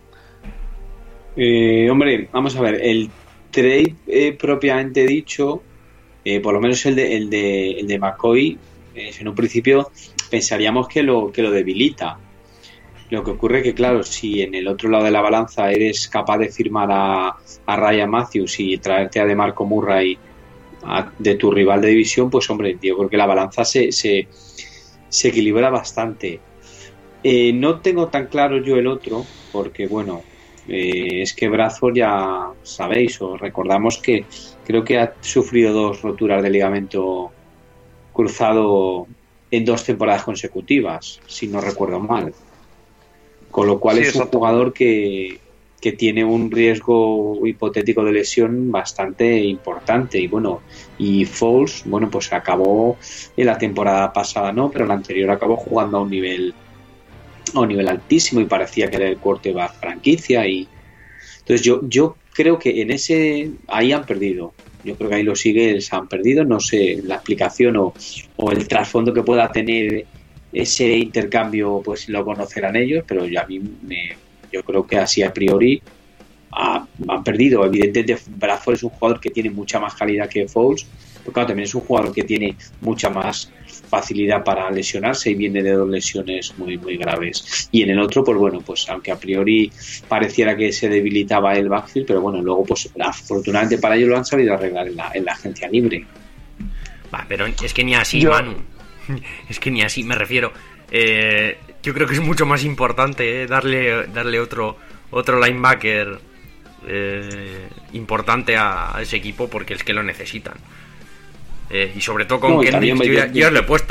Eh, hombre, vamos a ver, el trade eh, propiamente dicho, eh, por lo menos el de, el de, el de McCoy, eh, en un principio pensaríamos que lo, que lo debilita. Lo que ocurre que, claro, si en el otro lado de la balanza eres capaz de firmar a, a Ryan Matthews y traerte a DeMarco Murray a- de tu rival de división, pues hombre, yo creo que la balanza se, se, se equilibra bastante. Eh, no tengo tan claro yo el otro, porque bueno, eh, es que Bradford ya sabéis, o recordamos que creo que ha sufrido dos roturas de ligamento cruzado en dos temporadas consecutivas, si no recuerdo mal. Con lo cual Sí, es un exacto. jugador que, que tiene un riesgo hipotético de lesión bastante importante. Y bueno, y Foles, bueno, pues acabó en la temporada pasada, no, pero la anterior acabó jugando a un nivel a un nivel altísimo y parecía que era el quarterback franquicia. Y entonces yo, yo creo que en ese ahí han perdido. Yo creo que ahí los Eagles han perdido. No sé la explicación o, o el trasfondo que pueda tener ese intercambio, pues lo conocerán ellos, pero yo, a mí me, yo creo que así a priori ha, han perdido. Evidentemente Bradford es un jugador que tiene mucha más calidad que Foles, pero claro, también es un jugador que tiene mucha más facilidad para lesionarse y viene de dos lesiones muy muy graves. Y en el otro, pues bueno, pues aunque a priori pareciera que se debilitaba el backfield, pero bueno, luego pues afortunadamente para ellos lo han sabido arreglar en la, en la agencia libre. Va, pero es que ni así, Yo- Manu. Es que ni así, me refiero. Eh, yo creo que es mucho más importante eh, darle darle otro otro linebacker eh, importante a, a ese equipo, porque es que lo necesitan. Eh, y sobre todo con No, y Kendricks, también yo, ya, yo- yo os lo he puesto.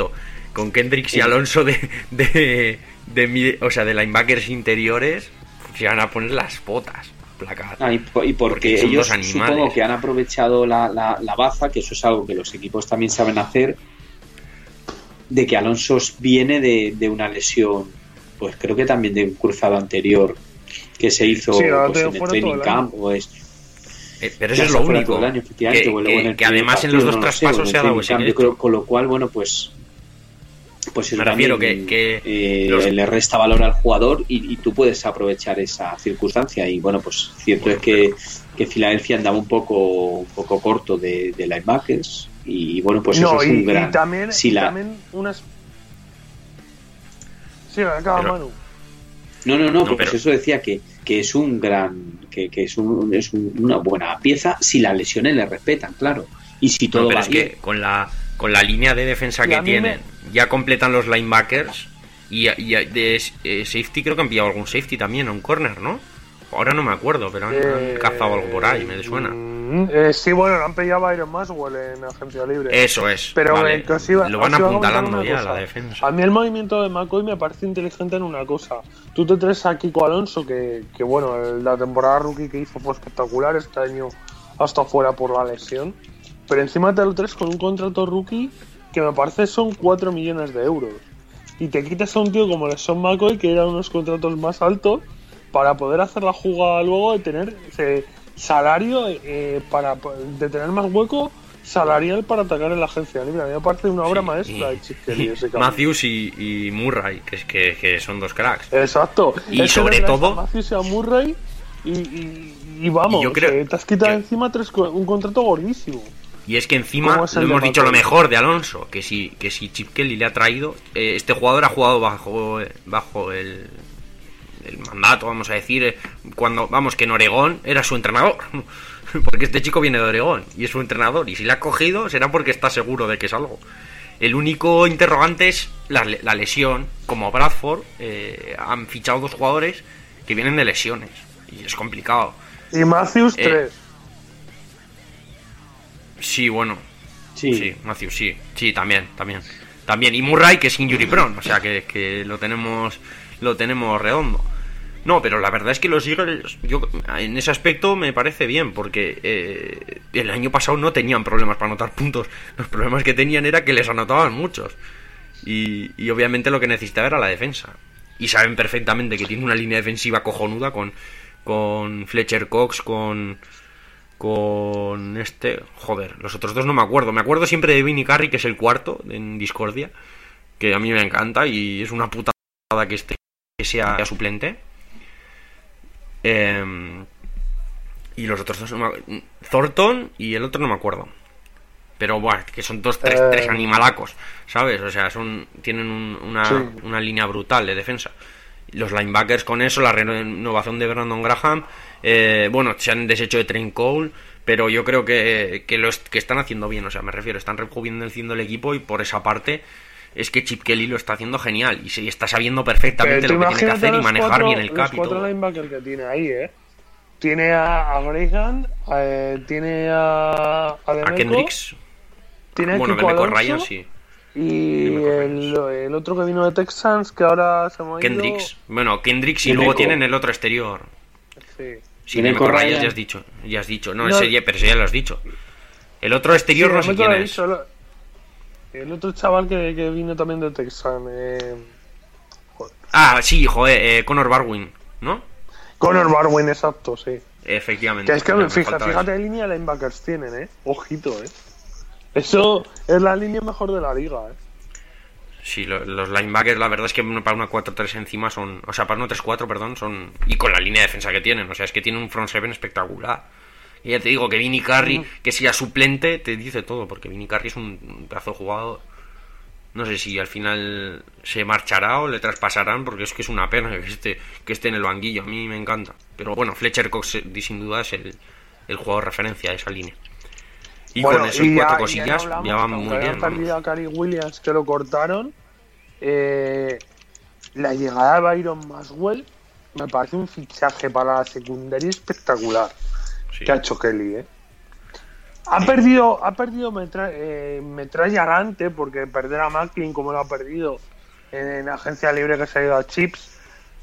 con Kendricks y Alonso de, de, de, de o sea, de linebackers interiores, se van a poner las botas. Ah, y, y porque, porque ellos supongo que han aprovechado la, la, la baza, que eso es algo que los equipos también saben hacer, de que Alonso viene de, de una lesión, pues creo que también de un cruzado anterior que se hizo sí, pues, en el training camp o es eh, pero eso es lo único el año, que, que, bueno, que, que además partido, en los dos no traspasos sé, se ha dado ese yo creo, con lo cual bueno pues pues me refiero que, que eh, los... le resta valor al jugador y, y tú puedes aprovechar esa circunstancia y bueno pues cierto bueno, es que, pero... que Filadelfia andaba un poco un poco corto de, de linebackers y bueno pues no, eso es y, un gran y también, si y la... también unas sí acaba pero... Manu no no no, no pues pero... eso decía que, que es un gran que, que es, un, es un, una buena pieza si las lesiones le respetan claro y si todo no, pero va es bien. Que con la con la línea de defensa que tienen me... ya completan los linebackers y, y de eh, safety creo que han pillado algún safety también o un corner, ¿no? Ahora no me acuerdo, pero han, eh, han cazado algo por ahí, me suena. Eh, sí, bueno, lo han pillado a Iron Maswell en agencia libre. Eso es. Pero vale. eh, que os iba, lo van os iba apuntalando ya cosa. La defensa. A mí el movimiento de McCoy me parece inteligente en una cosa. Tú te traes a Kiko Alonso, que, que bueno, la temporada rookie que hizo fue espectacular, este año hasta fuera por la lesión. Pero encima te lo traes con un contrato rookie que me parece son cuatro millones de euros. Y te quitas a un tío como LeSean McCoy, que eran unos contratos más altos, para poder hacer la jugada luego de tener ese salario, eh, para de tener más hueco salarial para atacar en la agencia libre. A mí me parece una obra sí, maestra de Chip Kelly ese Matthews y, y Murray, que es que, que son dos cracks. Exacto. Y es sobre todo a Matthews y a Murray y, y, y vamos, y yo creo o sea, te has quitado que... encima tres, un contrato gordísimo. Y es que encima lo hemos dicho lo mejor de Alonso, que si, que si Chip Kelly le ha traído, eh, este jugador ha jugado bajo, bajo el, el mandato, vamos a decir, cuando vamos que en Oregón era su entrenador, porque este chico viene de Oregón y es su entrenador, y si le ha cogido será porque está seguro de que es algo. El único interrogante es la, la lesión. Como Bradford, eh, han fichado dos jugadores que vienen de lesiones y es complicado. Y Matthews eh, tres. Sí, bueno. Sí. Sí, Matthews, sí. Sí, también, también. También. Y Murray, que es injury prone, o sea que, que lo tenemos lo tenemos redondo. No, pero la verdad es que los Eagles, yo en ese aspecto me parece bien, porque eh, el año pasado no tenían problemas para anotar puntos. Los problemas que tenían era que les anotaban muchos. Y, y obviamente lo que necesitaba era la defensa. Y saben perfectamente que tiene una línea defensiva cojonuda con, con Fletcher Cox, con... con este... Joder, los otros dos no me acuerdo. Me acuerdo siempre de Vinny Curry, que es el cuarto en Discordia, que a mí me encanta y es una putada que, esté, que sea suplente. Eh, y los otros dos... No me... Thornton y el otro no me acuerdo. Pero bueno, que son dos, tres, eh... tres animalacos, ¿sabes? O sea, son tienen un, una, sí. una línea brutal de defensa. Los linebackers con eso, la renovación de Brandon Graham, eh, bueno, se han deshecho de Trent Cole, pero yo creo que, que lo est- que están haciendo bien, o sea, me refiero, están rejuveneciendo el equipo y por esa parte es que Chip Kelly lo está haciendo genial y se está sabiendo perfectamente lo que tiene que hacer y manejar cuatro, bien el cap y todo. Los cuatro linebackers que tiene ahí, ¿eh? Tiene a, a Graham, eh, tiene a, a, a Kendricks, tiene bueno, Kiko Demeco Alonso, Ryan, sí. Y el, el otro que vino de Texans, que ahora se me ha ido... Kendricks, bueno, Kendricks y luego tienen el otro exterior. Sí. Sí, Demeco Ryan ya has dicho, ya has dicho, no, no ese ya, pero ese ya lo has dicho. El otro exterior sí, no sé quién es. Dicho, el otro chaval que, que vino también de Texas. Eh... Ah, sí, joder, eh, Connor Barwin, ¿no? Connor Barwin, exacto, sí. Efectivamente. Que es que me fíjate, fíjate en línea de linebackers tienen, ¿eh? Ojito, ¿eh? Eso es la línea mejor de la liga, ¿eh? Sí, lo, los linebackers, la verdad es que para una cuatro tres encima son... O sea, para una tres cuatro, perdón, son... Y con la línea de defensa que tienen, o sea, es que tienen un front seven espectacular. Y ya te digo que Vinny Curry, mm. que sea suplente, te dice todo, porque Vinny Curry es un, un pedazo de jugador. No sé si al final se marchará o le traspasarán, porque es que es una pena que esté, que esté en el banquillo. A mí me encanta. Pero bueno, Fletcher Cox sin duda es el, el jugador referencia de esa línea. Y bueno, con esas y cuatro ya, cosillas ya, hablamos, ya van muy bien. Perdido a Cary Williams, que lo cortaron. Eh, la llegada de Byron Maswell me parece un fichaje para la secundaria espectacular. Sí. Que ha hecho Kelly, ¿eh? Ha perdido, ha perdido metra, eh, metralla Arante, porque perder a Macklin como lo ha perdido en, en agencia libre que se ha ido a Chips,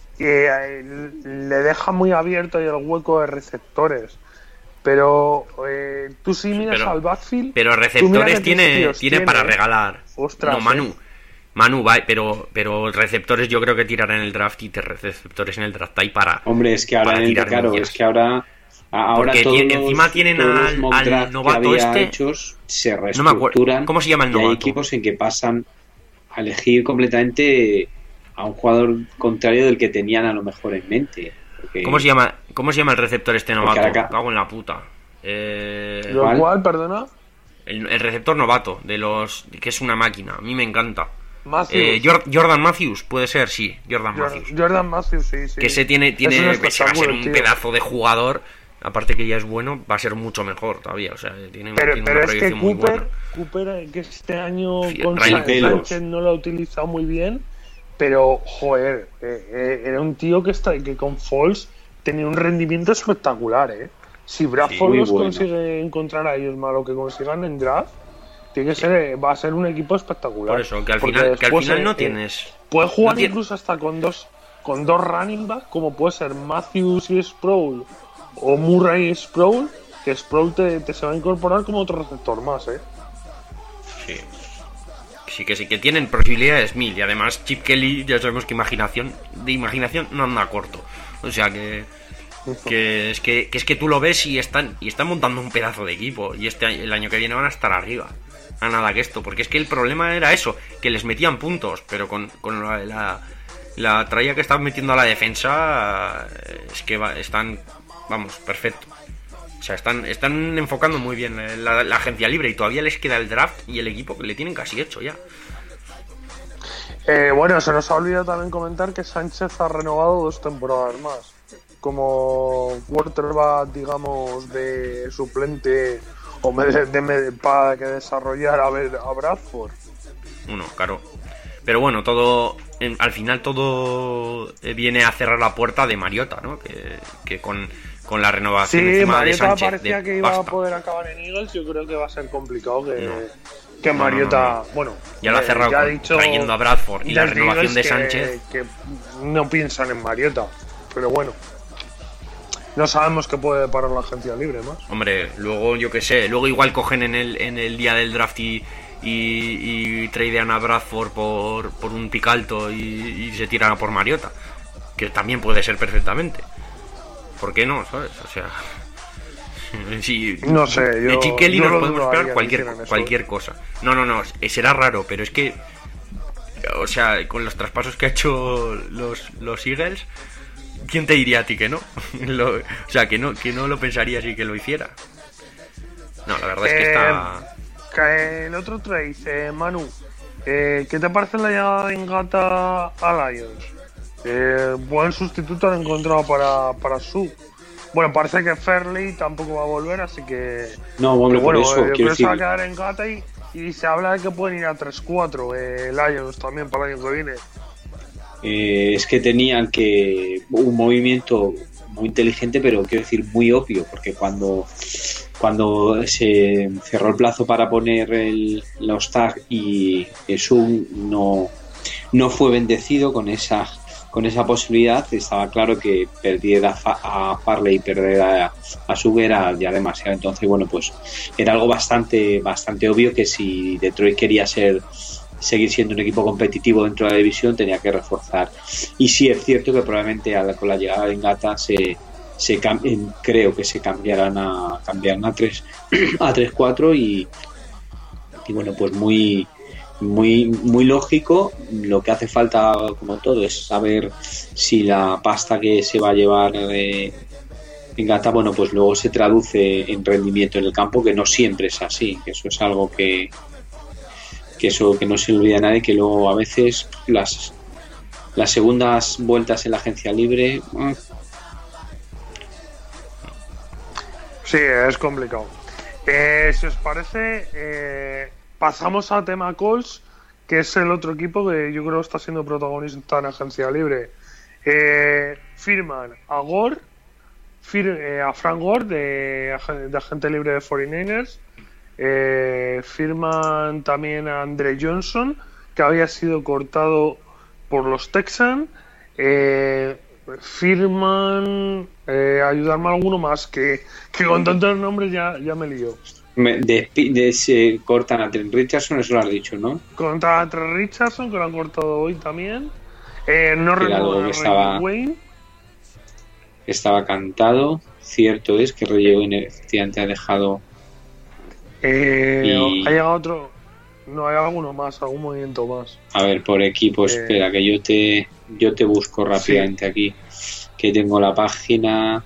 eh, le deja muy abierto ahí el hueco de receptores. Pero eh, tú sí miras pero, al backfield. Pero receptores tiene, tiene para regalar. Ostras, no, Manu. Eh. Manu va, pero, pero receptores yo creo que tirarán en el draft y te receptores en el draft hay para. Hombre, es que ahora, para en el, claro, es que ahora. Ahora porque todos tiene, los, encima tienen al, al novato este. Hechos, se reestructuran. No ¿Cómo se llama el novato? Y hay equipos en que pasan a elegir completamente a un jugador contrario del que tenían a lo mejor en mente. Porque... ¿Cómo se llama? ¿Cómo se llama el receptor este novato? Acá... Cago en la puta. Eh... ¿Lo cual, perdona? El, el receptor novato de los que es una máquina. A mí me encanta. Eh, Jordan Matthews, puede ser, sí. Jordan Jordan, Matthews. Jordan Matthews, sí, sí. Que se tiene, tiene un ese va a ser un tío. pedazo de jugador. Aparte que ya es bueno, va a ser mucho mejor todavía. O sea, tiene, pero tiene pero una es que muy Cooper, buena. Cooper, que este año Sí, con Sánchez no lo ha utilizado muy bien, pero joder, eh, eh, era un tío que está que con Foles tenía un rendimiento espectacular, eh. Si Bradford sí, los bueno. consigue encontrar a ellos más lo que consigan en draft, tiene que ser, eh, va a ser un equipo espectacular. Por eso, que al final, que al final no eh, tienes. Puedes jugar no incluso hasta con dos, con dos running backs, como puede ser Matthews y Sproul. O Murray y Sproul, que Sproul te, te se va a incorporar como otro receptor más, ¿eh? Sí. Sí que sí, que tienen posibilidades mil. Y además Chip Kelly, ya sabemos que imaginación, de imaginación no anda corto. O sea que... Que es que, que es que tú lo ves y están y están montando un pedazo de equipo. Y este el año que viene van a estar arriba. A nada que esto. Porque es que el problema era eso, que les metían puntos. Pero con, con la, la, la tralla que están metiendo a la defensa, es que va, están... Vamos, perfecto. O sea, están, están enfocando muy bien la, la agencia libre y todavía les queda el draft y el equipo que le tienen casi hecho ya. Eh, bueno, se nos ha olvidado también comentar que Sánchez ha renovado dos temporadas más. Como quarterback, digamos, de suplente o de, de, de, para que desarrollar a, ver, a Bradford. Uno, claro. Pero bueno, todo... En, al final todo viene a cerrar la puerta de Mariota, ¿no? Que, que con... con la renovación sí, encima Mariota de Sánchez parecía de que iba pasta. a poder acabar en Eagles. Yo creo que va a ser complicado que, no. que Mariota, no, no, no. bueno, ya lo ha cerrado, ya con, ha dicho, trayendo a Bradford y la renovación de que, Sánchez, que no piensan en Mariota, pero bueno, no sabemos qué puede parar la agencia libre más. Hombre, luego yo qué sé, luego igual cogen en el en el día del draft y y, y tradean a Bradford por, por un pick alto y, y se tiran a por Mariota, que también puede ser perfectamente. ¿Por qué no? ¿Sabes? O sea, sí, no sé, yo, de Chip Kelly yo nos podemos esperar cualquier, eso, cualquier cosa. No, no, no, será raro, pero es que, o sea, con los traspasos que ha hecho los, los Eagles, ¿quién te diría a ti que no? Lo, o sea, que no, que no lo pensarías y que lo hiciera. No, la verdad es que eh, está... El otro trade, eh, Manu, eh, ¿qué te parece la llegada de Ngata a Lions? Eh, buen sustituto han encontrado para, para su. Bueno, parece que Fairley tampoco va a volver, así que... No, bueno, bueno, por eso, eh, quiero se va a decir... quedar en Ngata y, y se habla de que pueden ir a tres cuatro eh, Lions también para el año que viene. Eh, es que tenían que un movimiento muy inteligente, pero quiero decir muy obvio, porque cuando cuando se cerró el plazo para poner el, los tags y Zoom no no fue bendecido con esa con esa posibilidad, estaba claro que perder a, Fa, a Farley y perder a, a Sug era ya demasiado. Entonces, bueno, pues era algo bastante bastante obvio que si Detroit quería ser seguir siendo un equipo competitivo dentro de la división tenía que reforzar. Y sí es cierto que probablemente a la, con la llegada de Ngata se, se cambien, creo que se cambiarán a cambiarán a tres a tres cuatro y, y bueno, pues muy muy muy lógico. Lo que hace falta, como todo, es saber si la pasta que se va a llevar de Ngata, bueno, pues luego se traduce en rendimiento en el campo, que no siempre es así, que eso es algo que que eso que no se le olvida a nadie, que luego a veces las las segundas vueltas en la agencia libre mmm. Sí, es complicado. Eh, si os parece, eh, pasamos al tema Colts, que es el otro equipo que yo creo está siendo protagonista en agencia libre. Eh, firman a Gore fir- eh, a Frank Gore de, ag- de agente libre de cuarenta y nueve ers. Eh, firman también a Andre Johnson, que había sido cortado por los Texans. Eh, firman, eh, ayudarme a alguno más, que, que con tantos nombres ya, ya me lío. Me- De, de- se cortan a Trent Richardson, eso lo has dicho, ¿no? Contra a Trent Richardson, que lo han cortado hoy también. Eh, no Que era algo renuevan a que estaba- Ray Wayne. Estaba cantado. Cierto es que Reggie Wayne efectivamente ha dejado. Eh, Y- Ha llegado otro. No, hay alguno más, algún movimiento más. A ver, por equipo, Eh, espera, que yo te yo te busco rápidamente aquí. Que tengo la página.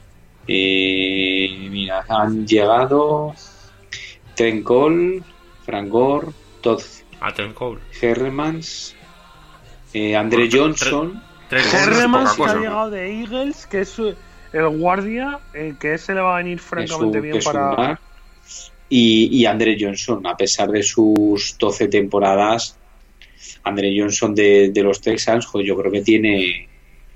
Eh, mira, han llegado Trent Cole, Frank Gore, Todd A Trent Cole. Hermans, eh, Andre Tre- Johnson. Trent Cole no es Hermans, poca que ha cosa. llegado de Eagles, que es eh, el guardia, eh, que ese le va a venir que es francamente un- bien que es un para. guard. Y, y Andre Johnson, a pesar de sus doce temporadas, Andre Johnson de, de los Texans, jo, yo creo que tiene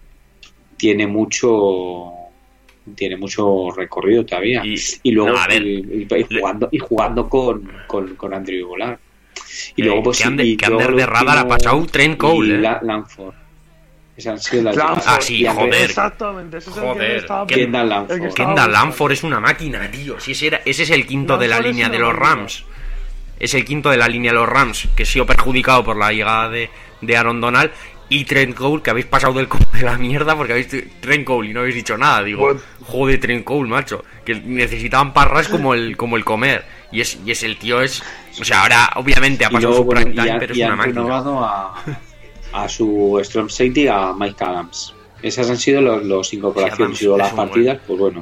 tiene mucho tiene mucho recorrido todavía. Y- Y, luego no, a ver, y, y- y jugando y jugando con, con, con Andrew Goulart. Y Eh, luego pues que Ander- y que luego Ander lo de radar ha último- pasado Trent Cole, y eh. La- Langford. Esas han sido las Langford. Ah, sí, y Andre- joder. Exactamente, ese es el que Joder, me estaba Kendall el que Langford. estaba Kendall buscando. Langford es una máquina, tío. Si ese, era, ese es el quinto de la Langford es línea una de los máquina. Rams. Es el quinto de la línea de los Rams, que ha sido perjudicado por la llegada de, de Aaron Donald. Y Trent Cole, que habéis pasado del copo de la mierda porque habéis Trent Cole y no habéis dicho nada. Digo, What? joder, Trent Cole, macho. Que necesitaban parras como el, como el comer. Y es, y es el tío, es. O sea, ahora obviamente ha y pasado luego su bueno, prime y, time, han- pero y es una han máquina. renovado a, a su strong safety, a Mike Adams. Esas han sido los, los incorporaciones. Sí, y luego Adams las es un partidas, pues bueno.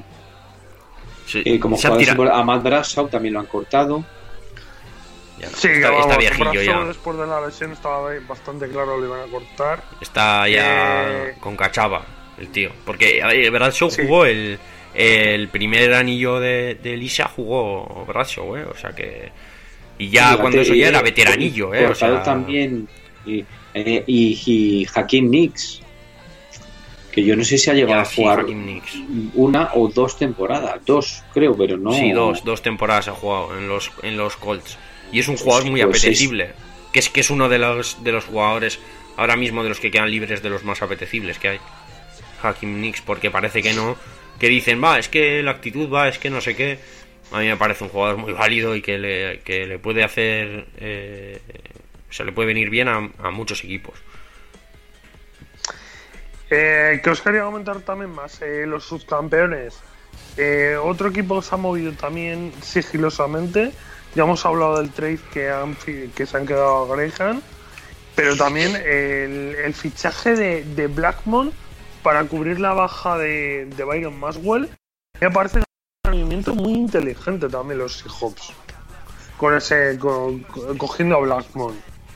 Sí, Eh, como se ha jugadores tirado- impor- a Matt Bradshaw también lo han cortado. Ya no, Sí, está, vamos, está viejillo Bradshaw ya. después de la lesión estaba bastante claro, le iban a cortar. Está ya Eh, con cachava el tío. Porque a ver, Bradshaw Sí. jugó el, el primer anillo de, de Lisa, jugó Bradshaw, eh. O sea que. Y ya Fíjate, cuando eso y- ya era y- veteranillo, y eh. O cortado sea, también. Y, eh, y, y Hakeem Nicks. Que yo no sé si ha llegado ya, a sí, jugar Hakeem Nicks. una o dos temporadas. Dos, creo, pero no. Sí, dos, dos temporadas ha jugado en los, en los Colts. Y es un jugador Sí, muy pues apetecible. Que es que es uno de los, de los jugadores ahora mismo de los que quedan libres, de los más apetecibles que hay. Hakeem Nicks, porque parece que no. Que dicen, va, es que la actitud va, es que no sé qué. A mí me parece un jugador muy válido y que le, que le puede hacer. Eh, se le puede venir bien a, a muchos equipos. Eh, que os quería comentar también más, eh, los subcampeones. Eh, otro equipo que se ha movido también sigilosamente. Ya hemos hablado del trade que, han, fi- que se han quedado a Graham, pero también el, el fichaje de, de Blackmon para cubrir la baja de, de Byron Maxwell. Me parece un movimiento muy inteligente también los Seahawks, con ese con- con- cogiendo a Blackmon.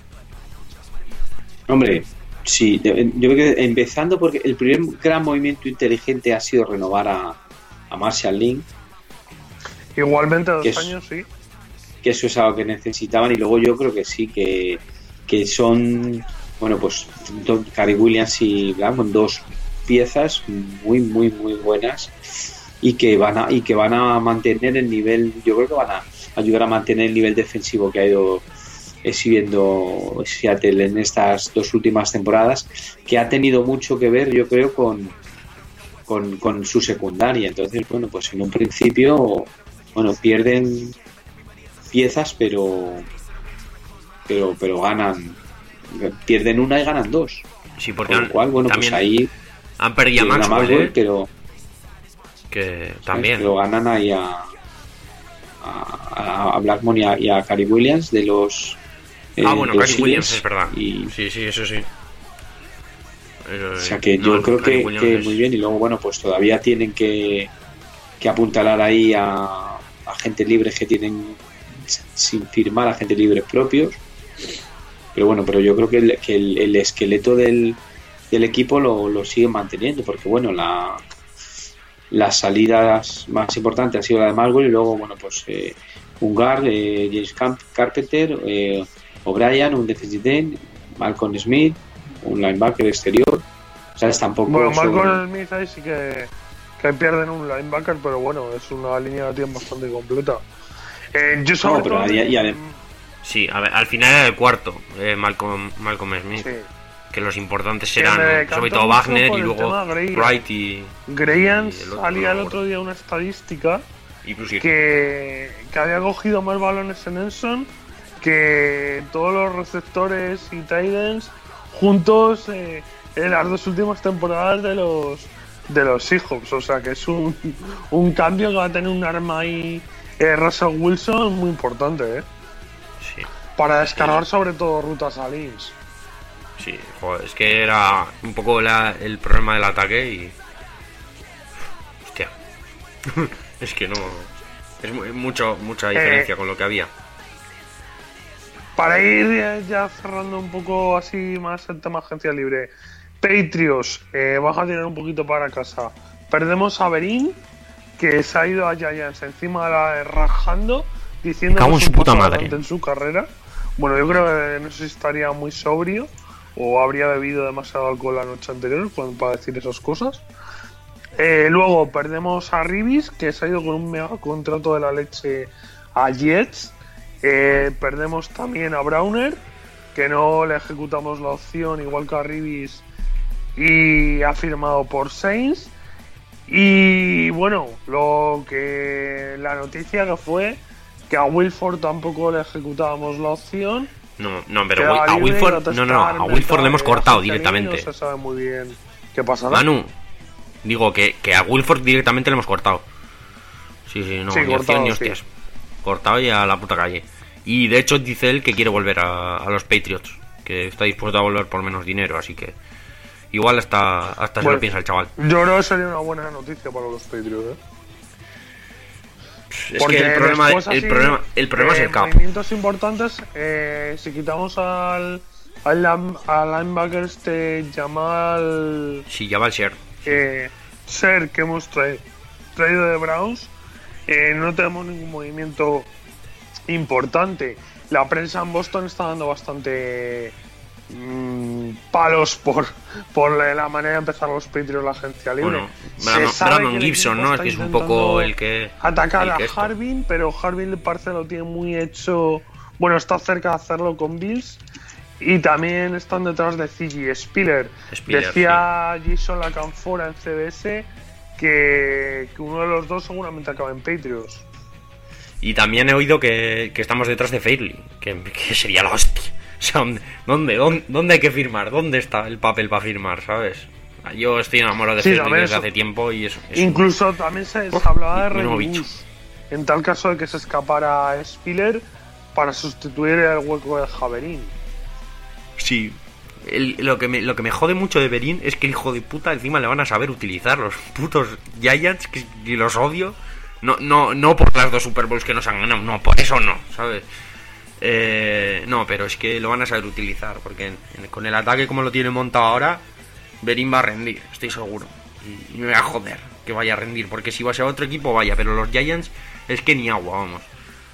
Hombre, sí, de- yo creo que empezando porque el primer gran movimiento inteligente ha sido renovar a, a Marshall Lynch, Igualmente dos Que es- años, sí. que eso es algo que necesitaban, y luego yo creo que sí, que, que son, bueno, pues do- Cary Williams y Blackmon, dos piezas muy, muy, muy buenas y que van a y que van a mantener el nivel, yo creo que van a ayudar a mantener el nivel defensivo que ha ido exhibiendo Seattle en estas dos últimas temporadas, que ha tenido mucho que ver, yo creo, con, con, con su secundaria. Entonces, bueno, pues en un principio, bueno, pierden piezas, pero pero pero ganan, pierden una y ganan dos. Sí, porque Con lo han, cual, bueno, también pues ahí han perdido a pierden a Maxwell, Maxwell, eh, pero que también. pero ganan ahí a a, a Blackmon y a, y a Cary Williams de los eh, Ah, bueno, de los Cary Williams, Eagles. es verdad. Y, Sí, sí, eso sí. Eso o sí. sea que No, yo el creo Cary que, Williams que es- muy bien. Y luego, bueno, pues todavía tienen que, que apuntalar ahí a, a gente libre que tienen sin firmar, a gente libre propios. Pero bueno, pero yo creo que el, que el, el esqueleto del, del equipo lo, lo siguen manteniendo, porque bueno, la las salidas más importantes ha sido la de Maxwell, y luego, bueno, pues eh, un guard, eh, James Camp, Carpenter, eh, O'Brien, un defensive end, Malcolm Smith, un linebacker exterior. O sea, es tampoco Bueno, son- Malcolm Smith ahí sí que, que pierden un linebacker, pero bueno, es una línea que tiene bastante completa. Eh, yo sobre no, pero todo... ya, ya... Sí, a ver, al final era el cuarto, eh, Malcolm, Malcolm Smith. Sí. Que los importantes Que eran me sobre cantó todo mucho Wagner por y el luego tema Graham. Wright y... Graham y el otro, salía el no, otro día una estadística y Bruce Irving. que, que había cogido más balones en Enson que todos los receptores y tight ends juntos eh, en las dos últimas temporadas de los de los Seahawks. O sea que es un, un cambio que va a tener un arma ahí eh, Russell Wilson muy importante, ¿eh? Sí. Para descargar sobre todo rutas a Lynch. Sí, joder, es que era un poco la, el problema del ataque y... Hostia. Es que no... Es muy, mucho, mucha diferencia eh, con lo que había. Para ir ya cerrando un poco así más el tema agencia libre. Patriots, eh, vas a tirar un poquito para casa. Perdemos a Berín, que se ha ido a Giants encima de la rajando, diciendo que es un puta madre en su carrera. Bueno, yo creo que no sé si estaría muy sobrio o habría bebido demasiado alcohol la noche anterior para decir esas cosas. Eh, luego perdemos a Ribis, que se ha ido con un mega contrato de la leche a Jets. Eh, perdemos también a Browner, que no le ejecutamos la opción igual que a Ribis, y ha firmado por Saints. Y bueno, lo que la noticia que fue que a Wilford tampoco le ejecutábamos la opción. No, no, pero a Wilford, no, no, a Wilford le hemos cortado directamente. No se sabe muy bien qué pasa. Manu, digo que, que a Wilford directamente le hemos cortado. Sí, sí, no, sí, ni cortado, opción ni hostias. Sí. Cortado y a la puta calle. Y de hecho dice él que quiere volver a, a los Patriots, que está dispuesto a volver por menos dinero, así que igual hasta, hasta bueno, se lo piensa el chaval. Yo creo que sería una buena noticia para los Patriots, ¿eh? Es Porque que el problema, así, el problema, el problema eh, es el cap. Movimientos importantes, eh, si quitamos al, al, al linebacker este Jamal... Sí, Jamal Sher. Eh, Sher que hemos traído, traído de Browns, eh, no tenemos ningún movimiento importante. La prensa en Boston está dando bastante mmm, palos por, por la manera de empezar los Patriots la agencia libre. Bueno, Brandon, Brandon Gibson, ¿no? Es que es un poco el que atacar el que a Harbin, pero Harbin parece lo tiene muy hecho. Bueno, está cerca de hacerlo con Bills. Y también están detrás de C G Spiller. Spiller Decía sí. Jason Lacanfora en C B S que, que uno de los dos seguramente acaba en Patriots. Y también he oído que, que estamos detrás de Fairley, que, que sería la hostia. O sea, ¿dónde, dónde, ¿dónde hay que firmar? ¿Dónde está el papel para firmar, sabes? Yo estoy enamorado de sí, Fairley desde eso. hace tiempo y eso. eso Incluso también se, se hablaba de Red en tal caso de que se escapara Spiller para sustituir el hueco de Javerín. Sí. El, lo, que me, lo que me jode mucho de Berín es que el hijo de puta encima le van a saber utilizar los putos Giants, que, que los odio. No, no, no por las dos Super Bowls que nos han ganado, no, por eso no, ¿sabes? Eh, no, pero es que lo van a saber utilizar, porque en, en, con el ataque como lo tiene montado ahora, Berín va a rendir, estoy seguro. Y, y me va a joder que vaya a rendir, porque si va a ser otro equipo, vaya, pero los Giants es que ni agua, vamos.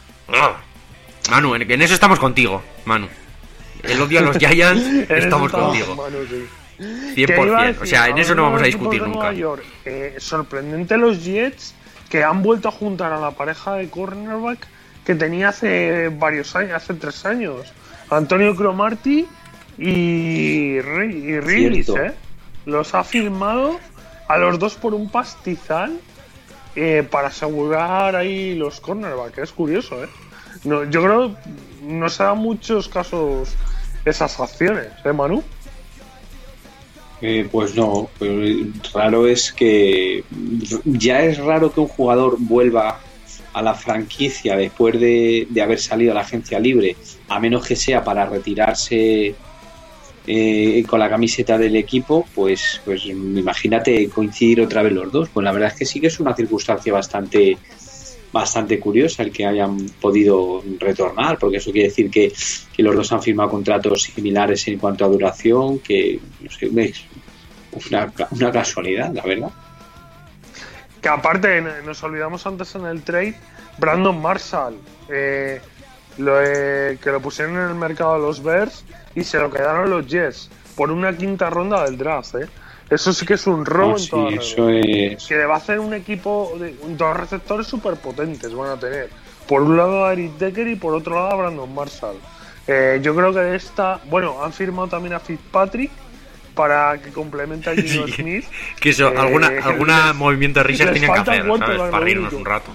¡Ugh! Manu, en, en eso estamos contigo, Manu. El odio a los Giants, estamos contigo. Manu, sí. cien por ciento, o sea, en eso no vamos a discutir nunca. York, eh, sorprendente los Jets, que han vuelto a juntar a la pareja de cornerback que tenía hace varios años, hace tres años. Antonio Cromartie y, y Rilis, ¿eh? Los ha firmado a los dos por un pastizal eh, para asegurar ahí los cornerbacks. Es curioso, ¿eh? No, yo creo que no se dan muchos casos esas acciones, ¿eh, Manu? Eh, pues no, pues raro es que ya es raro que un jugador vuelva a la franquicia después de, de haber salido a la agencia libre, a menos que sea para retirarse eh, con la camiseta del equipo, pues, pues imagínate coincidir otra vez los dos. Pues la verdad es que sí que es una circunstancia bastante bastante curiosa el que hayan podido retornar, porque eso quiere decir que, que los dos han firmado contratos similares en cuanto a duración, que no sé, es una, una casualidad, la verdad. Que aparte, nos olvidamos antes en el trade, Brandon Marshall, eh, lo, eh, que lo pusieron en el mercado de los Bears y se lo quedaron los Jets por una quinta ronda del draft, eh. Eso sí que es un robo no, en sí, toda eso regla. es... Que le va a hacer un equipo de dos receptores súper potentes van a tener. Por un lado a Eric Decker y por otro lado a Brandon Marshall. Eh, yo creo que de esta... Bueno, han firmado también a Fitzpatrick para que complemente a Gino Sí, Smith. Que eso, Eh, alguna, alguna les- movimiento de risas les tienen que falta hacer, Walter ¿sabes? Para reírnos Rodríguez. un rato.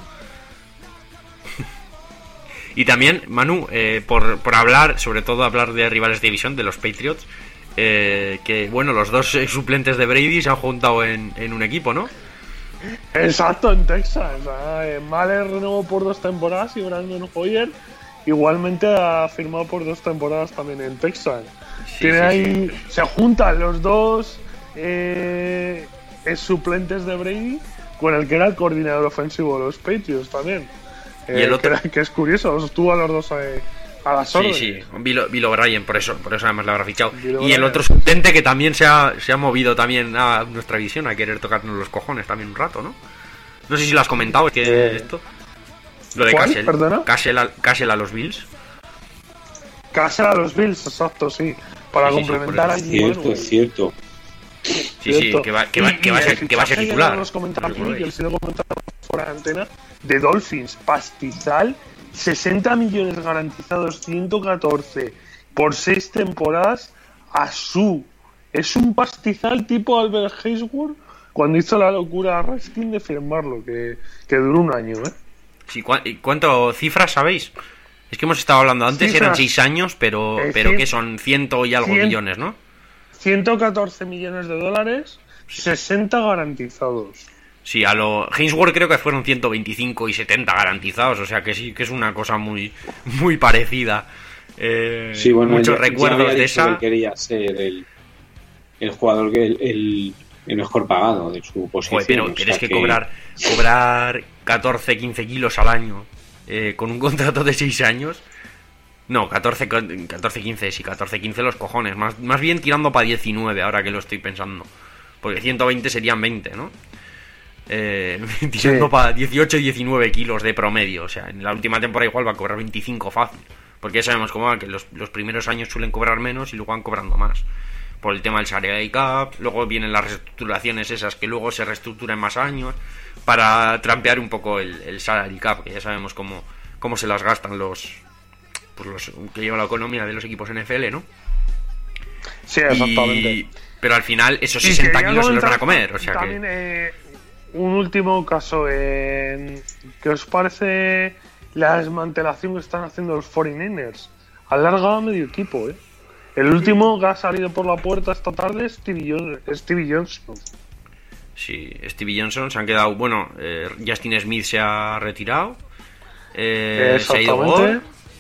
Y también, Manu, eh, por, por hablar, sobre todo hablar de rivales de división, de los Patriots, eh, que bueno, los dos eh, suplentes de Brady se han juntado en, en un equipo, ¿no? Exacto, en Texas. Ah, eh, Mahler renovó por dos temporadas y Brandon Hoyer igualmente ha firmado por dos temporadas también en Texas. Sí, Tiene sí, ahí, se juntan los dos eh, eh, suplentes de Brady con el que era el coordinador ofensivo de los Patriots también. Y el Eh, otro- que, que es curioso, los tuvo a los dos eh, a las Sí, órdenes. sí, Bill, Bill O'Brien, por eso, por eso además le habrá fichado. Bill Y O'Brien. el otro suplente que también se ha, se ha movido también a nuestra visión, a querer tocarnos los cojones también un rato, ¿no? No sé si lo has comentado, es que Eh, esto... Lo de ¿cuál? Castle. ¿Perdona? Castle a, Castle a los Bills. Casa a los Bills, exacto, sí. Para Sí, sí, sí, complementar por a eso. Jimmy Cierto, Manuel. es cierto. Sí, sí, Cierto. que va, que va, Y- que y va a el ser, que va a ser fichaje que titular. no nos comentaba aquí, Recordéis. que el señor comentaba fuera de antena, de Dolphins, pastizal, sesenta millones garantizados, ciento catorce por seis temporadas a su. Es un pastizal tipo Albert Haysworth cuando hizo la locura a Raskin de firmarlo, que, que duró un año, ¿eh? Sí, ¿cu- y ¿Cuánto cifras sabéis? Es que hemos estado hablando antes, Cifras. eran seis años, pero, Eh, pero cien- que son ciento y algo cien- millones, ¿no? ciento catorce millones de dólares, sesenta garantizados. Sí, a lo Hainsworth creo que fueron ciento veinticinco y setenta garantizados, o sea que sí, que es una cosa muy muy parecida. Eh, Sí, bueno, muchos ya- ya recuerdos había de dicho esa. que quería ser el, el jugador, que el, el, el mejor pagado de su posición. Joder, pero, o pero sea es que, cobrar cobrar catorce, quince kilos al año eh, con un contrato de seis años. No, catorce, catorce, quince, sí, catorce, quince los cojones. Más, más bien tirando para diecinueve, ahora que lo estoy pensando. Porque ciento veinte serían veinte, ¿no? Eh, tirando Sí. para dieciocho y diecinueve kilos de promedio. O sea, en la última temporada igual va a cobrar veinticinco fácil. Porque ya sabemos cómo va, que los, los primeros años suelen cobrar menos y luego van cobrando más. Por el tema del salary cap, luego vienen las reestructuraciones esas que luego se reestructuran más años para trampear un poco el, el salary cap, que ya sabemos cómo, cómo se las gastan los, pues los que lleva la economía de los equipos N F L, ¿no? Sí, exactamente. Y- pero al final esos Y sesenta quería kilos se los van a comentar comer, o sea también, que... eh, un último caso. Eh, ¿Qué os parece la desmantelación que están haciendo los cuarenta y nueve ers? Han largado a medio equipo, ¿eh? El último que ha salido por la puerta esta tarde es Stevie, Jon- Stevie Johnson. Sí, Stevie Johnson se han quedado... Bueno, eh, Justin Smith se ha retirado. Eh, se ha ido Exactamente. Gore.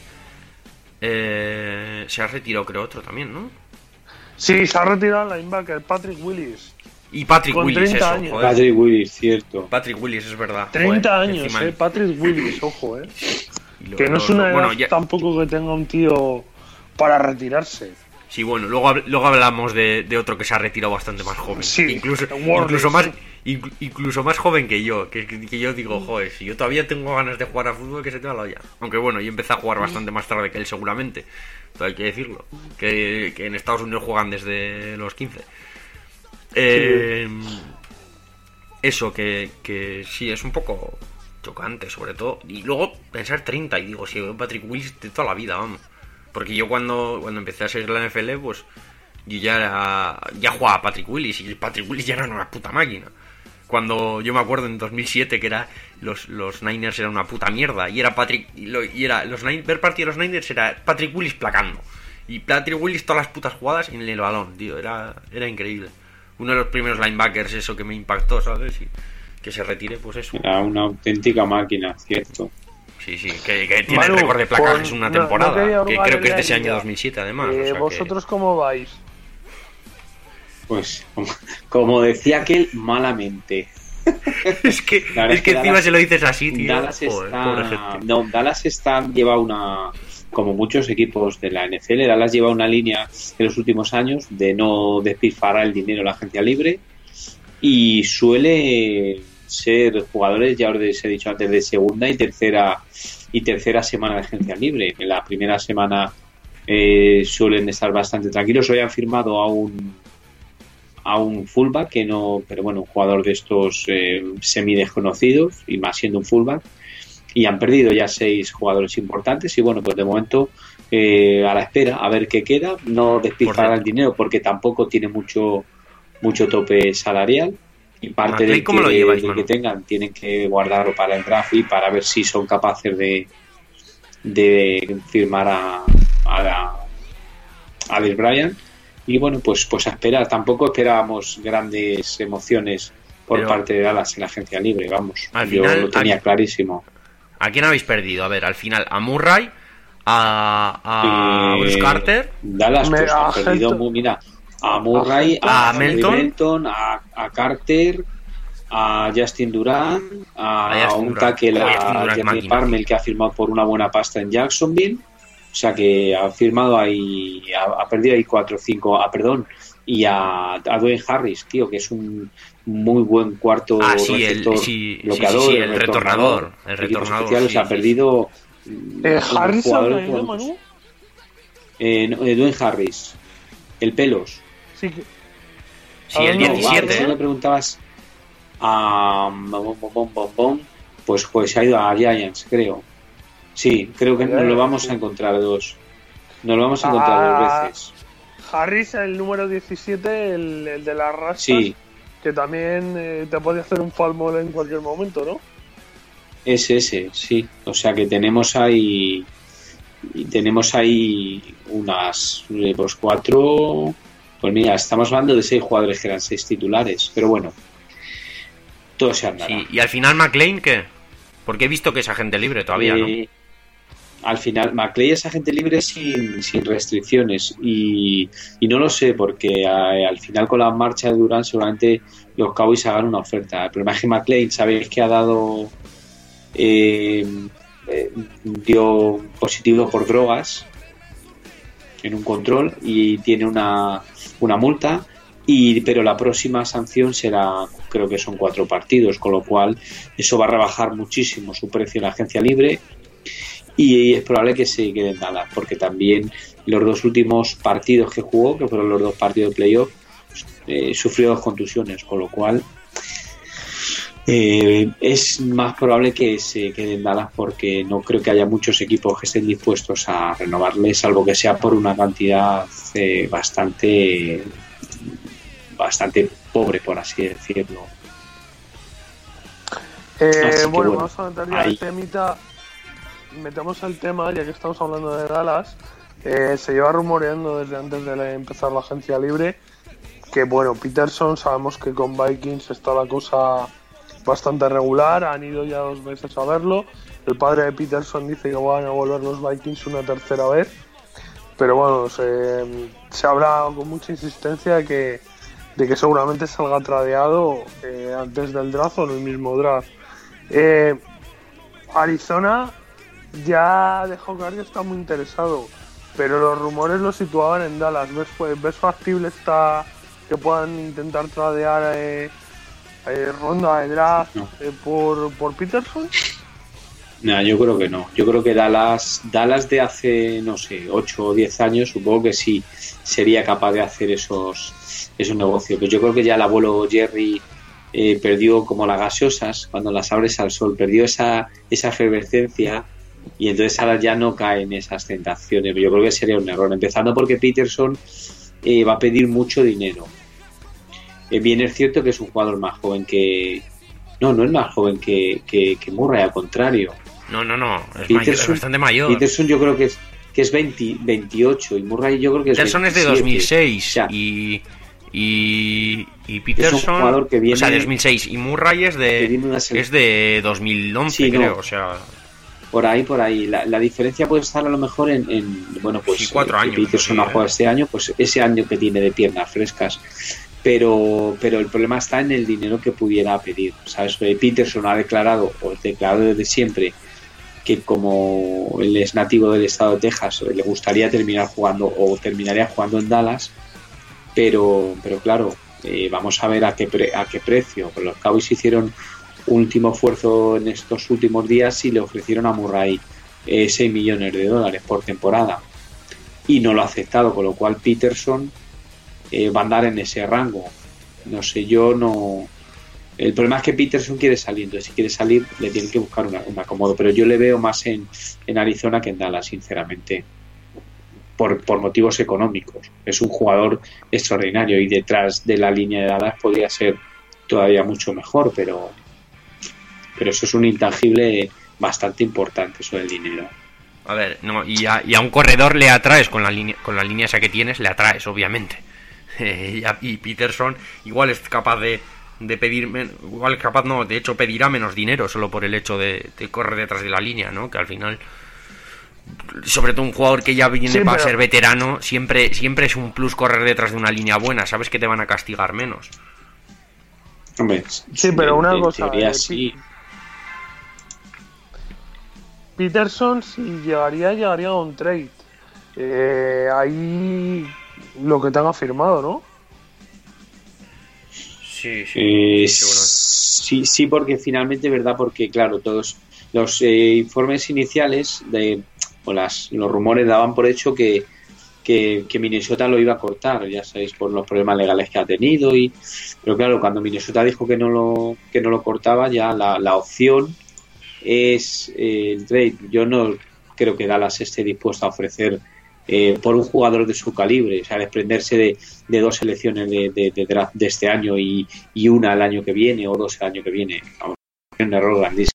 Eh, se ha retirado creo otro también, ¿no? Sí, se ha retirado el linebacker Patrick Willis. Y Patrick Con Willis, treinta eso, años. joder. Patrick Willis, cierto. Patrick Willis, es verdad. treinta Joder, años, encima- eh, Patrick Willis, ojo, eh. y lo- Que no lo- es una lo- edad bueno, ya- tampoco que tenga un tío para retirarse. Sí, bueno, luego, hab- luego hablamos de, de otro que se ha retirado bastante más joven. Sí, incluso, Warner, incluso, más, sí. inclu- incluso más joven que yo. Que, que- que yo digo, joder, si yo todavía tengo ganas de jugar a fútbol, que se te va la olla. Aunque bueno, yo empecé a jugar bastante más tarde que él, seguramente. Todo hay que decirlo. Que, que en Estados Unidos juegan desde los quince. Eh, Eso, que, que sí, es un poco chocante, sobre todo. Y luego pensar treinta, y digo, si Patrick Willis de toda la vida, vamos. Porque yo cuando, cuando empecé a seguir la N F L, pues yo ya era, ya jugaba a Patrick Willis, y Patrick Willis ya era una puta máquina. Cuando yo me acuerdo en dos mil siete que era los, los Niners eran una puta mierda, y era Patrick y, lo, y era los Niners, ver partido de los Niners era Patrick Willis placando. Y Patrick Willis todas las putas jugadas en el balón, tío, era, era increíble. Uno de los primeros linebackers, eso que me impactó, ¿sabes? Y que se retire, pues eso. Era una auténtica máquina, cierto. Sí, sí, que, que tiene Manu, el récord de placajes con- una no- no temporada, quería que hurgar creo que es en de ese la año liga. dos mil siete además. Eh, o sea que- ¿Vosotros cómo vais? Pues, como, como decía aquel, malamente. Es que, La verdad es que es que encima Dallas- se lo dices así, tío. Dallas Joder, pobre está, gente. no, Dallas está lleva una, como muchos equipos de la N F L, Dallas lleva una línea en los últimos años de no despilfarrar el dinero en la agencia libre y suele ser jugadores, ya os he dicho antes, de segunda y tercera y tercera semana de agencia libre. En la primera semana eh, suelen estar bastante tranquilos. Hoy han firmado a un a un fullback que no, pero bueno, un jugador de estos eh, semi desconocidos y más siendo un fullback, y han perdido ya seis jugadores importantes y bueno, pues de momento eh, a la espera a ver qué queda, no despistar el dinero porque tampoco tiene mucho mucho tope salarial y parte de que, lleváis, de que tengan tienen que guardarlo para el draft y para ver si son capaces de de firmar a a, a Dez Bryant. Y bueno, pues pues a esperar. Tampoco esperábamos grandes emociones por Pero, parte de Dallas en la agencia libre, vamos. Yo final, lo tenía a, clarísimo. ¿A quién habéis perdido? A ver, al final, a Murray, a, a eh, Bruce Carter. Dallas pues ha perdido, muy, mira, a Murray, a, a Melton, Melton a, a Carter, a Justin Durant, a, a un tackle, a Jeremy Parmel, que ha firmado por una buena pasta en Jacksonville. O sea que ha firmado ahí, ha, ha perdido ahí cuatro o cinco, ah, perdón, y a, a Dwayne Harris, tío, que es un muy buen cuarto ah, sí, receptor, el, sí, bloqueador, sí, sí, sí, el retornador, el retornador, especial, sí, o sea, ha perdido eh, Harris jugador, Manu? Eh, no, eh, Dwayne Harris, el pelos. Sí, que... sí el diecisiete. Si me preguntabas a um, bom, bom, bom, bom, pues pues se ha ido a Giants, creo. Sí, creo que nos lo vamos a encontrar dos. Nos lo vamos a encontrar ah, dos veces. Harris, el número diecisiete, el, el de las rastas, sí. Que también eh, te puede hacer un falmol en cualquier momento, ¿no? Es ese, sí. O sea que tenemos ahí y tenemos ahí unas pues cuatro. Pues mira, estamos hablando de seis jugadores que eran seis titulares, pero bueno, todo se andará. Sí, y al final McLean, ¿qué? Porque he visto que es agente libre todavía, eh, ¿no? Al final, McLean es agente libre sin, sin restricciones y, y no lo sé porque a, al final con la marcha de Durant seguramente los Cowboys hagan una oferta. El problema es que McLean, sabéis que ha dado eh, eh, dio positivo por drogas en un control y tiene una, una multa. Y, pero la próxima sanción será, creo que son cuatro partidos, con lo cual eso va a rebajar muchísimo su precio en la agencia libre y es probable que se quede en Dallas, porque también los dos últimos partidos que jugó, que fueron los dos partidos de playoff, eh, sufrió dos contusiones, con lo cual eh, es más probable que se quede en Dallas porque no creo que haya muchos equipos que estén dispuestos a renovarle, salvo que sea por una cantidad eh, bastante bastante pobre, por así decirlo. Eh, así bueno, bueno, vamos a meter ya el temita. Metemos el tema, ya que estamos hablando de Dallas. Eh, se lleva rumoreando desde antes de empezar la agencia libre que, bueno, Peterson, sabemos que con Vikings está la cosa bastante regular. Han ido ya dos veces a verlo. El padre de Peterson dice que van a volver los Vikings una tercera vez. Pero bueno, se, se habla con mucha insistencia de que de que seguramente salga tradeado eh, antes del draft o en el mismo draft. Eh, Arizona ya dejó claro que está muy interesado, pero los rumores lo situaban en Dallas. ¿Ves, ves factible esta que puedan intentar tradear eh, eh, ronda de draft no. eh, por, por Peterson? No, yo creo que no. Yo creo que Dallas, Dallas de hace, no sé, ocho o diez años, supongo que sí sería capaz de hacer esos esos negocios. Pues yo creo que ya el abuelo Jerry eh, perdió como las gaseosas, cuando las abres al sol, perdió esa, esa efervescencia y entonces ahora ya no caen esas tentaciones. Yo creo que sería un error, empezando porque Peterson eh, va a pedir mucho dinero. Eh, bien es cierto que es un jugador más joven que... No, no es más joven que, que, que Murray, al contrario. No, no, no, es, Peterson, mayor, es bastante mayor. Peterson yo creo que es que es veinte, veintiocho y Murray yo creo que es Peterson veintisiete. Es de dos mil seis ya. y... Y, y Peterson, es un jugador que viene, o sea, de dos mil seis y Murray es de es de dos mil once, sí, creo, no, o sea, por ahí, por ahí. La, la diferencia puede estar a lo mejor en, en bueno, pues sí, cuatro eh, años. Peterson ha jugado este año, pues ese año que tiene de piernas frescas, pero pero el problema está en el dinero que pudiera pedir, ¿sabes? Peterson ha declarado o declarado desde siempre que como él es nativo del estado de Texas, le gustaría terminar jugando o terminaría jugando en Dallas. Pero, pero claro, eh, vamos a ver a qué pre- a qué precio. Pues los Cowboys hicieron un último esfuerzo en estos últimos días y le ofrecieron a Murray eh, seis millones de dólares por temporada y no lo ha aceptado, con lo cual Peterson eh, va a andar en ese rango. no sé, yo no... El problema es que Peterson quiere salir, entonces si quiere salir le tienen que buscar una, un acomodo, pero yo le veo más en, en Arizona que en Dallas, sinceramente, por, por motivos económicos. Es un jugador extraordinario y detrás de la línea de Dallas podría ser todavía mucho mejor, pero, pero eso es un intangible bastante importante, eso del dinero. A ver, no, y a, y a un corredor le atraes con la línea, con la línea esa que tienes, le atraes, obviamente. Eh, y, a, y Peterson igual es capaz de, de pedir, igual es capaz, no, de hecho pedirá menos dinero solo por el hecho de, de correr detrás de la línea, ¿no? Que al final, sobre todo un jugador que ya viene sí, para pero... ser veterano, siempre, siempre es un plus correr detrás de una línea buena, sabes que te van a castigar menos. Hombre, sí, pero una cosa, eh, sí. Peterson, si llegaría, llegaría a un trade. Eh, ahí lo que te han firmado, ¿no? Sí, sí. Eh, sí, sí, porque finalmente, ¿verdad? Porque, claro, todos los eh, informes iniciales de o las, los rumores daban por hecho que, que, que Minnesota lo iba a cortar, ya sabéis, por los problemas legales que ha tenido. Y pero claro, cuando Minnesota dijo que no lo, que no lo cortaba, ya la, la opción es eh, el trade. Yo no creo que Dallas esté dispuesto a ofrecer eh, por un jugador de su calibre, o sea, desprenderse de, de dos selecciones de, de, de draft de este año y, y una el año que viene o dos el año que viene. Vamos, es un error grandísimo.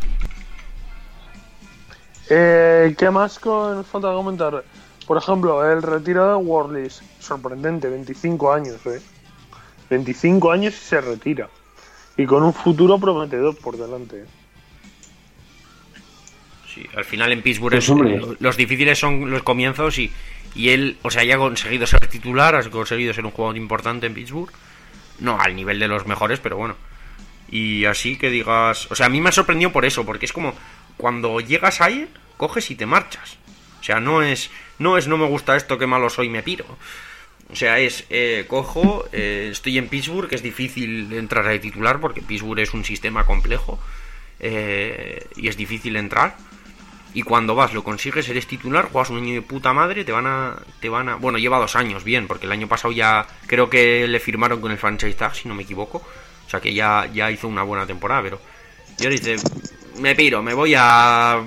Eh, ¿Qué más nos falta comentar? Por ejemplo, el retiro de Worley's, sorprendente, veinticinco años, ¿eh? veinticinco años y se retira. Y con un futuro prometedor por delante, ¿eh? Sí, al final en Pittsburgh pues, es, los, los difíciles son los comienzos y, y él, o sea, ya ha conseguido ser titular, ha conseguido ser un jugador importante en Pittsburgh. No al nivel de los mejores, pero bueno. Y así que digas... O sea, a mí me ha sorprendido por eso, porque es como... Cuando llegas ahí, coges y te marchas. O sea, no es no es no me gusta esto, qué malo soy, me piro. O sea, es eh, cojo, eh, estoy en Pittsburgh, que es difícil entrar a titular porque Pittsburgh es un sistema complejo eh, y es difícil entrar. Y cuando vas, lo consigues, eres titular, juegas un año de puta madre, te van a... te van a bueno, lleva dos años, bien, porque el año pasado ya creo que le firmaron con el franchise tag, si no me equivoco. O sea, que ya, ya hizo una buena temporada, pero... Y ahora dice... Me piro, me voy a...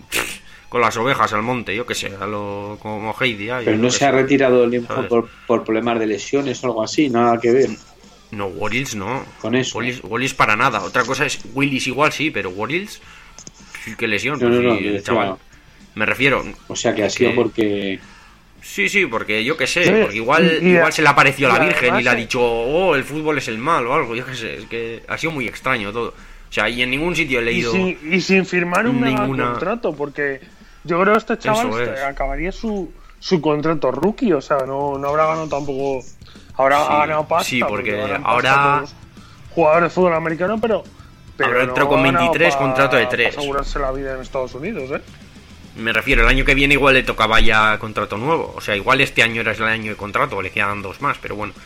con las ovejas al monte, yo que sé, a lo como Heidi. Pero no se ha retirado el por, por problemas de lesiones o algo así, nada que ver. No, Worlds no. Con eso. Worlds, Worlds para nada. Otra cosa es Willis igual sí, pero Worlds... qué lesión. No, no, no, sí, chaval. Me refiero... O sea, que ha sido que... porque... Sí, sí, porque yo que sé, sí, porque igual y, y igual a, se le apareció a la Virgen y le ha dicho, oh, el fútbol es el mal o algo, yo que sé, es que ha sido muy extraño todo. O sea, y en ningún sitio he leído... Y sin, y sin firmar un ninguna... contrato, porque yo creo que este chaval es. acabaría su, su contrato rookie, o sea, no, no habrá ganado tampoco... Habrá sí, ganado pasta. Sí, porque, porque ahora... Jugadores de fútbol americano, pero... pero ahora entró no con veintitrés, contrato de tres. Para asegurarse la vida en Estados Unidos, ¿eh? Me refiero, el año que viene igual le tocaba ya contrato nuevo. O sea, igual este año era el año de contrato, o le quedan dos más, pero bueno...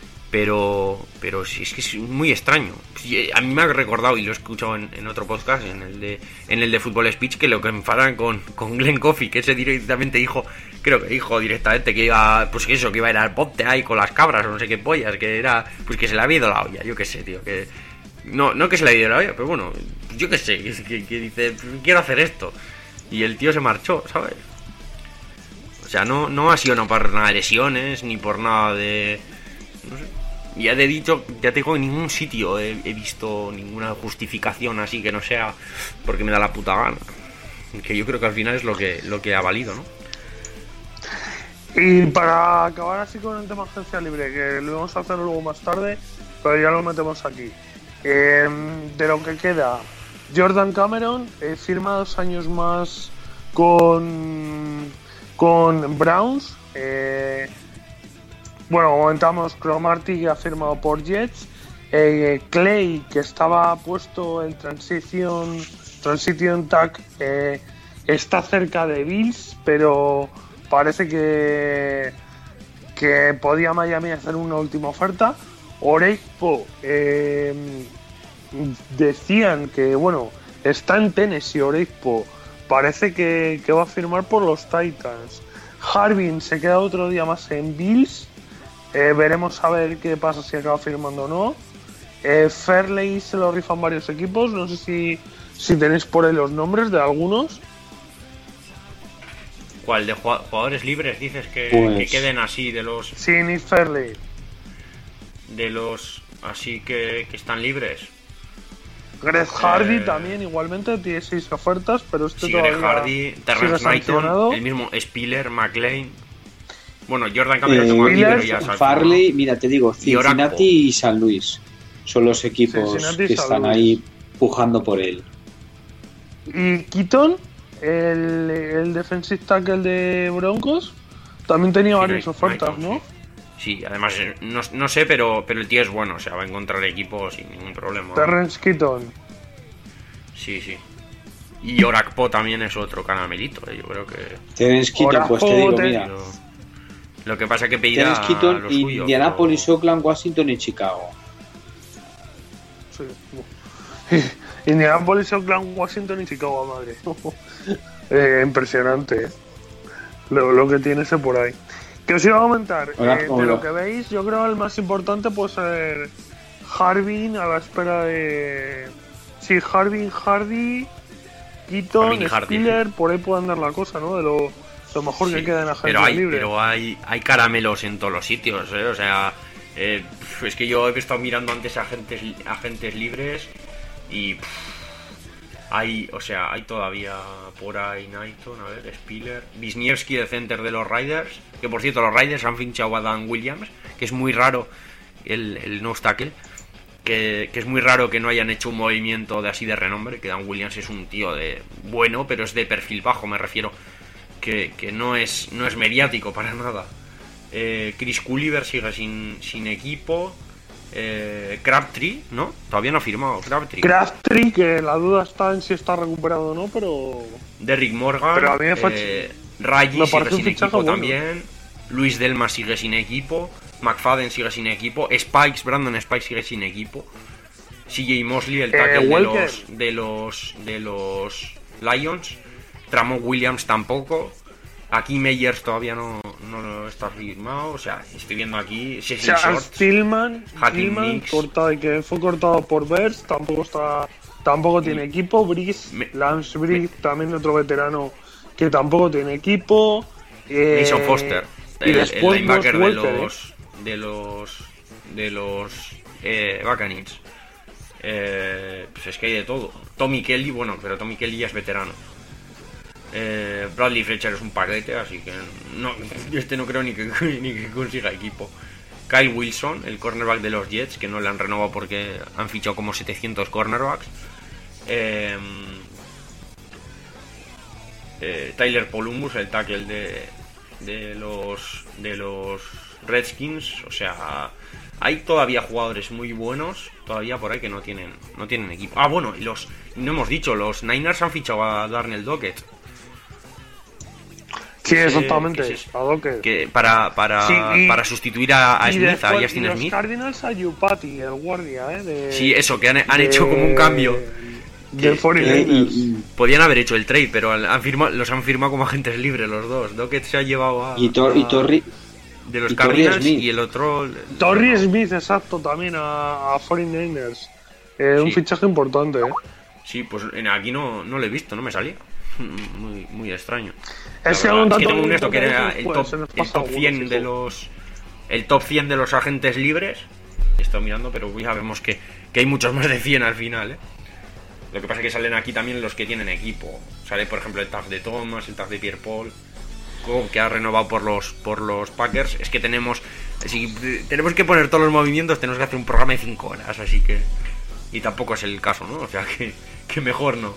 Pero pero sí, es que es muy extraño. A mí me ha recordado, y lo he escuchado en, en otro podcast, en el de en el de Fútbol Speech, que lo que enfadan con, con Glenn Coffey, que ese directamente dijo, creo que dijo directamente que iba, pues que eso, que iba a ir al ponte ahí con las cabras o no sé qué pollas, que era, pues que se le había ido la olla, yo qué sé, tío, que no no que se le había ido la olla, pero bueno, yo qué sé, que, que, que dice, quiero hacer esto, y el tío se marchó, ¿sabes? O sea, no, no ha sido no por nada de lesiones, ni por nada de... no sé. Ya te he dicho, ya te digo, en ningún sitio he, he visto ninguna justificación así que no sea porque me da la puta gana. Que yo creo que al final es lo que lo que ha valido, ¿no? Y para acabar así con el tema agencia libre, que lo vamos a hacer luego más tarde, pero ya lo metemos aquí. Eh, de lo que queda, Jordan Cameron eh, firma dos años más con, con Browns. Eh, Bueno, comentamos, Cromartie ha firmado por Jets, eh, Clay, que estaba puesto en transición, transition tag, eh, está cerca de Bills, pero parece que, que podía Miami hacer una última oferta. Oreifo, eh, decían que, bueno, está en Tennessee Oreifo, parece que, que va a firmar por los Titans. Harbin se queda otro día más en Bills. Eh, veremos a ver qué pasa si acaba firmando o no. Eh, Fairley se lo rifan varios equipos. No sé si, si tenéis por ahí los nombres de algunos. ¿Cuál? ¿De jugadores libres dices que, pues... que queden así de los... Sí, Nick Fairley. De los así que, que están libres. Greg Hardy eh... también, igualmente, tiene seis ofertas, pero este sí, todavía Greg Hardy, Terrence Knighton, el mismo Spiller, McLean. Bueno, Jordan Cameron eh, tengo aquí, pero ya sabes. Farley, mira, te digo, Cincinnati y, y San Luis son los equipos Cincinnati que están ahí pujando por él. Y Keaton, el, el defensive tackle de Broncos, también tenía sí, varias ofertas, Knighton, ¿no? Sí. Sí, además no, no sé, pero, pero el tío es bueno, o sea, va a encontrar equipo sin ningún problema. Terrence Keaton. Sí, sí. Y Orakpo también es otro caramelito, eh, yo creo que... Terrence Keaton, pues te digo, mira... Lo, lo que pasa es que pedirá Terrence Keaton, lo suyo, Indianapolis, pero... Oakland, Washington y Chicago. Sí. Indianapolis, Oakland, Washington y Chicago, madre. eh, impresionante, eh. Lo, lo que tiene ese por ahí. Que os iba a comentar, hola, eh, hola. de lo que veis, yo creo que el más importante puede ser Harbin a la espera de... Sí, Harbin, Hardy, Keaton, Spiller, por ahí puede andar la cosa, ¿no? De lo, lo mejor sí, que queda en la agencia pero hay, libre. Pero hay, hay caramelos en todos los sitios, ¿eh? O sea, eh, es que yo he estado mirando antes agentes, agentes libres y... Pff, hay, o sea, hay todavía por ahí Knighton, a ver, Spiller, Wisniewski, el center de los Raiders, que por cierto los Raiders han fichado a Dan Williams, que es muy raro, el, el nose tackle, que, que es muy raro que no hayan hecho un movimiento de así de renombre, que Dan Williams es un tío de bueno, pero es de perfil bajo, me refiero, que, que no es no es mediático para nada. Eh, Chris Culliver sigue sin, sin equipo. Eh, Crabtree, ¿no? Todavía no ha firmado Crabtree. Crabtree, que la duda está en si está recuperado o no, pero... Derrick Morgan, pero a mí me fue... eh, Reggie sigue sin equipo bueno. También. Luis Delma sigue sin equipo. McFadden sigue sin equipo. Spikes, Brandon Spikes sigue sin equipo. C J Mosley, el tackle eh, de, los, de los de los Lions. Tramon Williams tampoco. Aquí Meyers todavía no, no está firmado, o sea, estoy viendo aquí Charles Tillman, Tillman cortado, que fue cortado por Bears, tampoco está, tampoco tiene equipo. Brice, me, Lance Brice, me, también otro veterano que tampoco tiene equipo. Eh, Mason Foster, el, el linebacker de los, de los de los eh, Buccaneers. Eh, pues es que hay de todo. Tommy Kelly, bueno, pero Tommy Kelly ya es veterano. Eh, Bradley Fletcher es un paquete, así que no, este no creo ni que, ni que consiga equipo. Kyle Wilson, el cornerback de los Jets, que no le han renovado porque han fichado como setecientos cornerbacks. Eh, eh, Tyler Polumbus, el tackle de, de los de los Redskins. O sea, hay todavía jugadores muy buenos todavía por ahí que no tienen no tienen equipo. Ah, bueno, y los no hemos dicho, los Niners han fichado a Darnell Dockett. Sí, exactamente. Que, es, que, que para para, sí, y, para sustituir a, a Smith, después, a Justin y los Smith. Cardinals a Yupati, el guardia, ¿eh? De, sí, eso, que han, han de, hecho como un cambio. De que, podían haber hecho el trade, pero han firmado, los han firmado como agentes libres los dos. Dockett se ha llevado a. Y, Tor, a, y Torri. De los Cardinals y el otro. Torrey Smith, exacto, también a, a cuarenta y nueve ers. Eh, sí. Un fichaje importante, ¿eh? Sí, pues aquí no, no lo he visto, no me salía. Muy, muy extraño. Es que, verdad, es que tengo un esto que era el top, el top cien de los el top cien de los agentes libres. Estoy mirando, pero ya vemos que, que hay muchos más de cien al final, ¿eh? Lo que pasa es que salen aquí también los que tienen equipo. Sale, por ejemplo, el tag de Thomas, el tag de Pierre Paul, que ha renovado por los por los Packers. Es que tenemos si tenemos que poner todos los movimientos, tenemos que hacer un programa de cinco horas, así que y tampoco es el caso, ¿no? O sea que, que mejor no.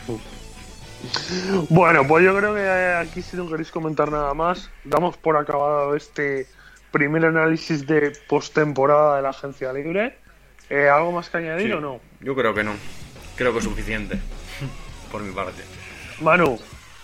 Bueno, pues yo creo que aquí, si no queréis comentar nada más, damos por acabado este primer análisis de postemporada de la agencia libre. Eh, ¿Algo más que añadir sí, o no? Yo creo que no. Creo que es suficiente por mi parte. Manu.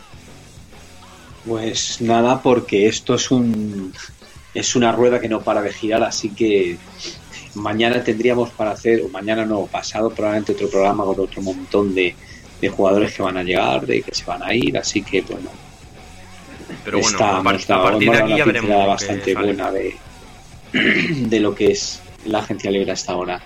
Pues nada, porque esto es un es una rueda que no para de girar, así que mañana tendríamos para hacer, o mañana no, pasado probablemente otro programa con otro montón de de jugadores que van a llegar, de que se van a ir, así que bueno. Pero bueno, está, a, par- a partir de aquí ya veremos bastante buena de, de lo que es la agencia libre hasta ahora.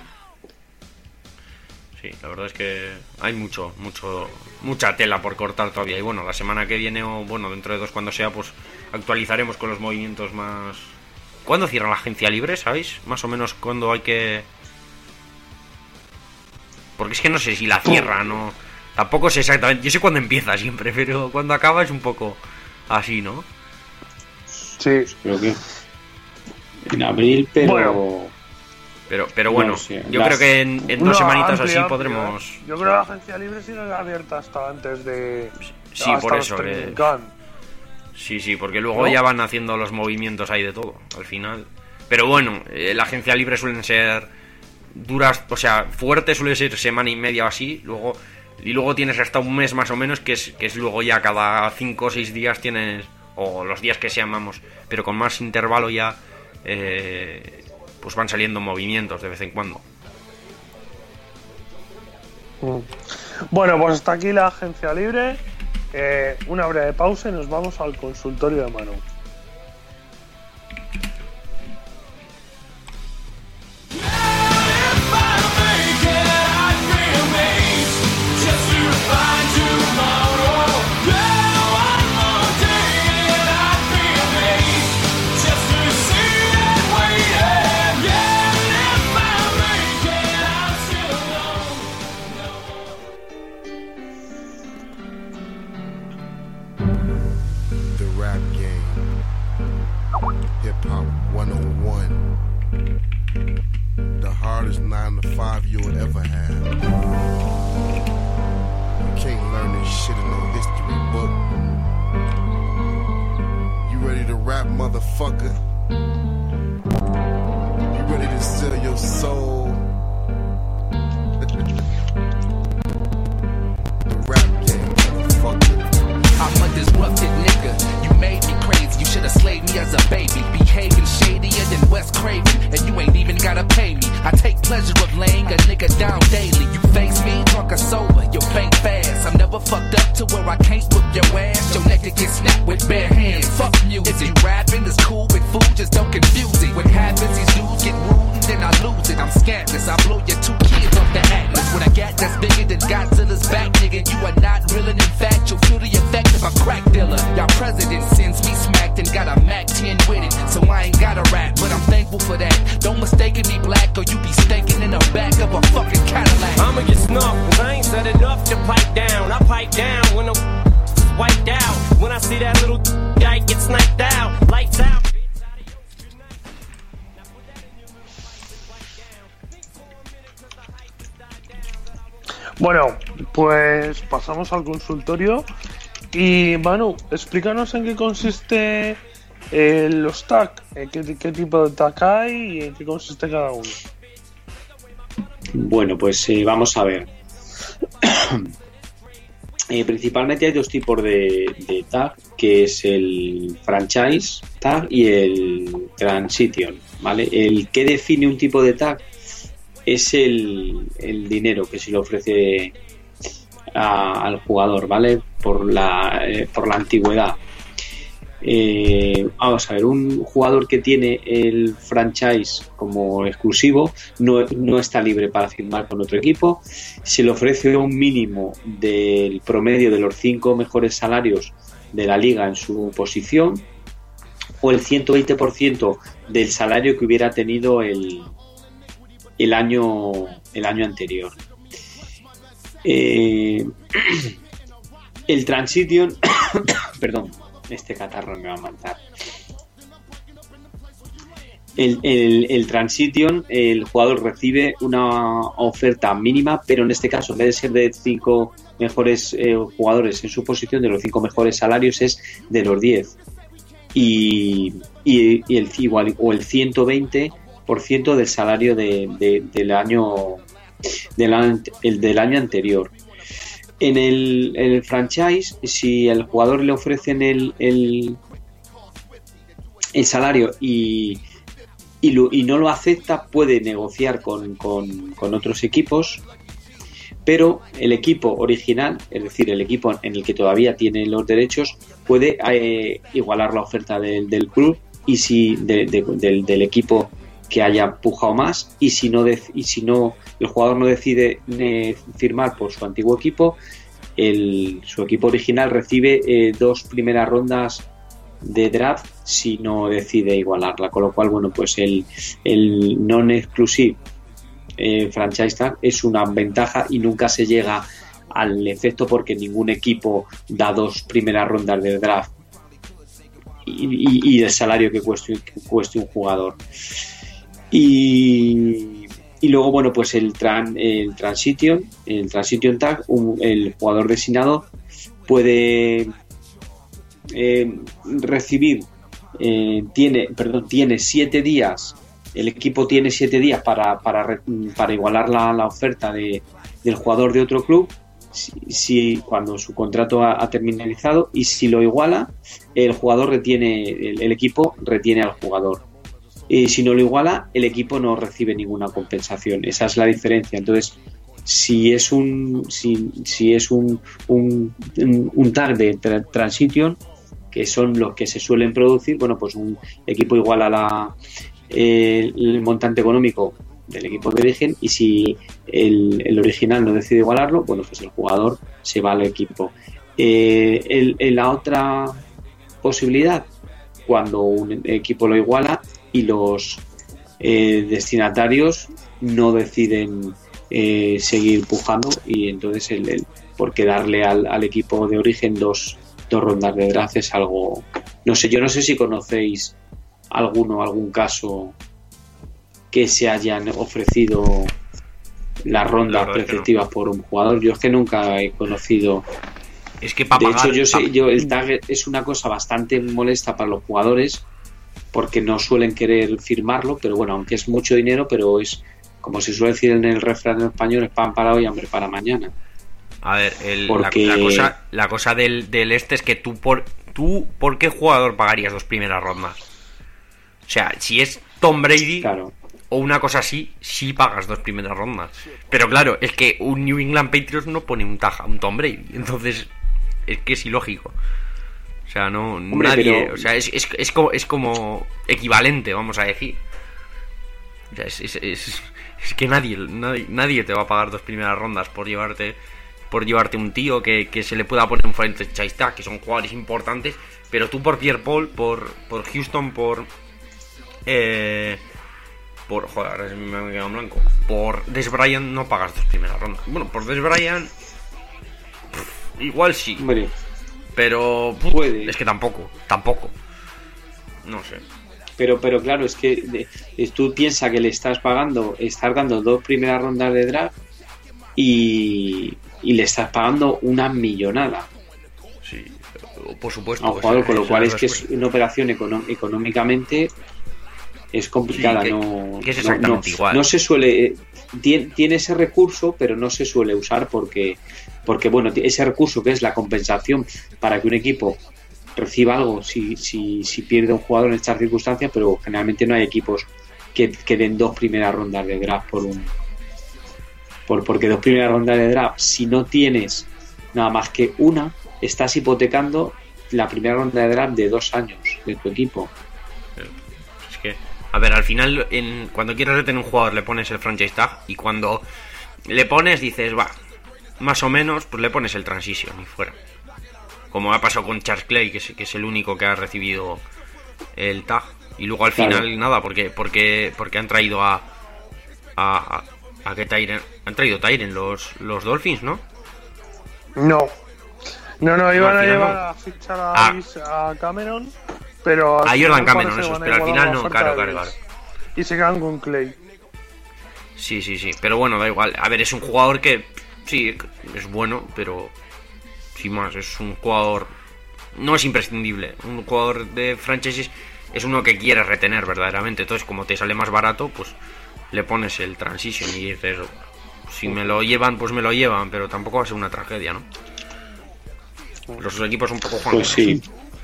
Sí, la verdad es que hay mucho, mucho, mucha tela por cortar todavía. Y bueno, la semana que viene, o bueno, dentro de dos cuando sea, pues actualizaremos con los movimientos más... ¿Cuándo cierra la agencia libre, sabéis? Más o menos cuándo hay que... Porque es que no sé si la cierra, no... Tampoco sé exactamente, yo sé cuándo empieza siempre, pero cuando acaba es un poco así, ¿no? Sí. Creo que en abril, pero... Bueno. Pero, pero bueno, no sé, yo las... creo que en, en dos No, semanitas amplia, así podremos... amplia, ¿eh? Yo creo que la agencia libre sigue abierta hasta antes de... Sí, hasta por los eso. training Que... camp. Sí, sí, porque luego ¿No? ya van haciendo los movimientos ahí de todo, al final. Pero bueno, eh, la agencia libre suelen ser duras, o sea, fuerte suele ser semana y media o así, luego... Y luego tienes hasta un mes más o menos, que es, que es luego ya cada cinco o seis días tienes... O los días que sean, vamos, pero con más intervalo ya... Eh, pues van saliendo movimientos de vez en cuando. Bueno, pues hasta aquí la agencia libre. Eh, una breve pausa y nos vamos al consultorio de Manu. nine to five you'll ever have. You can't learn this shit in no history book. You ready to rap, motherfucker? You ready to sell your soul? The rap game, motherfucker. I'm a disrupted nigga. You made me crazy. You should've slayed me as a baby. Behaving shadier than Wes Craven, and you ain't even gotta pay me. I take pleasure of laying a nigga down daily. You face me, drunk or sober, you faint fast. I'm never fucked up to where I can't whip your ass. Your neck could get snapped with bare hands. Fuck music. Is he rapping? It's cool with food, just don't confuse it. What happens, these dudes get rude and then I lose it. I'm scantless, I blow your two kids off the atlas. When I got that's bigger than Godzilla's back, nigga, you are not real and in fact, you'll feel the effect of a crack dealer. Y'all president sends me smacked and got a Mac ten with it. So I ain't gotta rap, but I'm thankful for that. Don't mistake me black or you be stinking in the back of a fucking Cadillac. I'ma get snuffed, cause I ain't said enough to pipe down. I pipe down when the wiped out. When I see that little guy get sniped out. Lights out. Bueno, pues pasamos al consultorio. Y Manu, explícanos en qué consiste eh, los tag, eh, qué, qué tipo de tag hay y en qué consiste cada uno. Bueno, pues eh, vamos a ver. eh, principalmente hay dos tipos de, de tag, que es el franchise tag y el transition, ¿vale? El que define un tipo de tag es el, el dinero que se le ofrece a, al jugador, ¿vale? Por la, eh, por la antigüedad. Eh, vamos a ver, un jugador que tiene el franchise como exclusivo no, no está libre para firmar con otro equipo. Se le ofrece un mínimo del promedio de los cinco mejores salarios de la liga en su posición, o el ciento veinte por ciento del salario que hubiera tenido el, el año el año anterior. Eh, el transition perdón, este catarro me va a matar. El, el, el transition, el jugador recibe una oferta mínima, pero en este caso, en vez de ser de cinco mejores eh, jugadores en su posición, de los cinco mejores salarios, es de los diez. Y, y, y el igual o el ciento veinte por ciento del salario de, de, del año del, el del año anterior. En el, en el franchise, si al jugador le ofrecen el, el, el salario y, y, lo, y no lo acepta, puede negociar con, con, con otros equipos, pero el equipo original, es decir, el equipo en el que todavía tiene los derechos, puede eh, igualar la oferta del, del club y si de, de, de, del equipo que haya pujado más, y si no de, y si no el jugador no decide eh, firmar por su antiguo equipo, el, su equipo original recibe eh, dos primeras rondas de draft si no decide igualarla, con lo cual bueno, pues el, el non-exclusive eh, franchise tag es una ventaja y nunca se llega al efecto porque ningún equipo da dos primeras rondas de draft y, y, y el salario que cueste, que cueste un jugador. Y, y luego bueno, pues el, tran, el transition el transition tag, un, el jugador designado puede eh, recibir eh, tiene perdón tiene siete días el equipo tiene siete días para para, para igualar la, la oferta de, del jugador de otro club si, si cuando su contrato ha, ha terminalizado, y si lo iguala el jugador retiene el, el equipo retiene al jugador. Y si no lo iguala, el equipo no recibe ninguna compensación. Esa es la diferencia. Entonces, si es un si, si es un, un, un tag de tra- transition, que son los que se suelen producir, bueno, pues un equipo iguala la, eh, el montante económico del equipo de origen, y si el, el original no decide igualarlo, bueno, pues el jugador se va al equipo. Eh, el, el, la otra posibilidad, cuando un equipo lo iguala y los eh, destinatarios no deciden eh, seguir pujando, y entonces el, el porque darle al, al equipo de origen dos, dos rondas de draft es algo, no sé, yo no sé si conocéis alguno, algún caso que se hayan ofrecido las rondas preceptivas no. por un jugador. Yo es que nunca he conocido. Es que para de pagar, hecho yo sé, pa... yo el tag es una cosa bastante molesta para los jugadores, porque no suelen querer firmarlo, pero bueno, aunque es mucho dinero, pero es, como se suele decir en el refrán en español, es pan para hoy, hambre para mañana. A ver, el, porque... la, la cosa, la cosa del, del este es que tú por, tú, ¿por qué jugador pagarías dos primeras rondas? O sea, si es Tom Brady, claro, o una cosa así, sí pagas dos primeras rondas. Pero claro, es que un New England Patriots no pone un taja, un Tom Brady, entonces es que es ilógico. O sea, no, Hombre, nadie, pero... o sea, es, es, es, como, es como equivalente, vamos a decir. O sea, es, es, es, es que nadie, nadie, nadie te va a pagar dos primeras rondas por llevarte, por llevarte un tío que, que se le pueda poner un franchise tag, que son jugadores importantes, pero tú por Pierre Paul, por, por Houston, por eh, por joder, ahora me he quedado en blanco, por Dez Bryant no pagas dos primeras rondas. Bueno, por Dez Bryant pff, igual sí. Hombre, pero pff, puede. Es que tampoco, tampoco. No sé. Pero, pero claro, es que de, tú piensas que le estás pagando, estás dando dos primeras rondas de draft y, y le estás pagando una millonada. Sí, por supuesto. A un jugador, con lo cual es que es una operación econo- económicamente es complicada. Sí, que, no, que es exactamente no, igual. No se suele, tiene, tiene ese recurso, pero no se suele usar porque, porque bueno, ese recurso que es la compensación para que un equipo reciba algo si, si, si pierde un jugador en estas circunstancias, pero generalmente no hay equipos que, que den dos primeras rondas de draft por un por porque dos primeras rondas de draft, si no tienes nada más que una, estás hipotecando la primera ronda de draft de dos años de tu equipo. Es que, a ver, al final en, cuando quieres retener un jugador le pones el franchise tag, y cuando le pones dices, va, más o menos, pues le pones el transition y fuera. Como ha pasado con Charles Clay, que es, que es el único que ha recibido el tag. Y luego al final, claro, nada, porque porque porque han traído a a, a, a que Tyren, han traído Tyren los, los Dolphins, ¿no? No. No, no, iban no, a llevar no. a fichar a, Ah. a Cameron, pero... A Jordan Cameron, eso, pero al final no, claro, claro, claro. Y se quedan con Clay. Sí, sí, sí, pero bueno, da igual. A ver, es un jugador que, sí, es bueno, pero... sin más, es un jugador, no es imprescindible. Un jugador de franchises es uno que quieres retener verdaderamente. Entonces, como te sale más barato, pues le pones el transition y dices, si me lo llevan, pues me lo llevan, pero tampoco va a ser una tragedia, ¿no? Los equipos un poco juegan. Pues sí.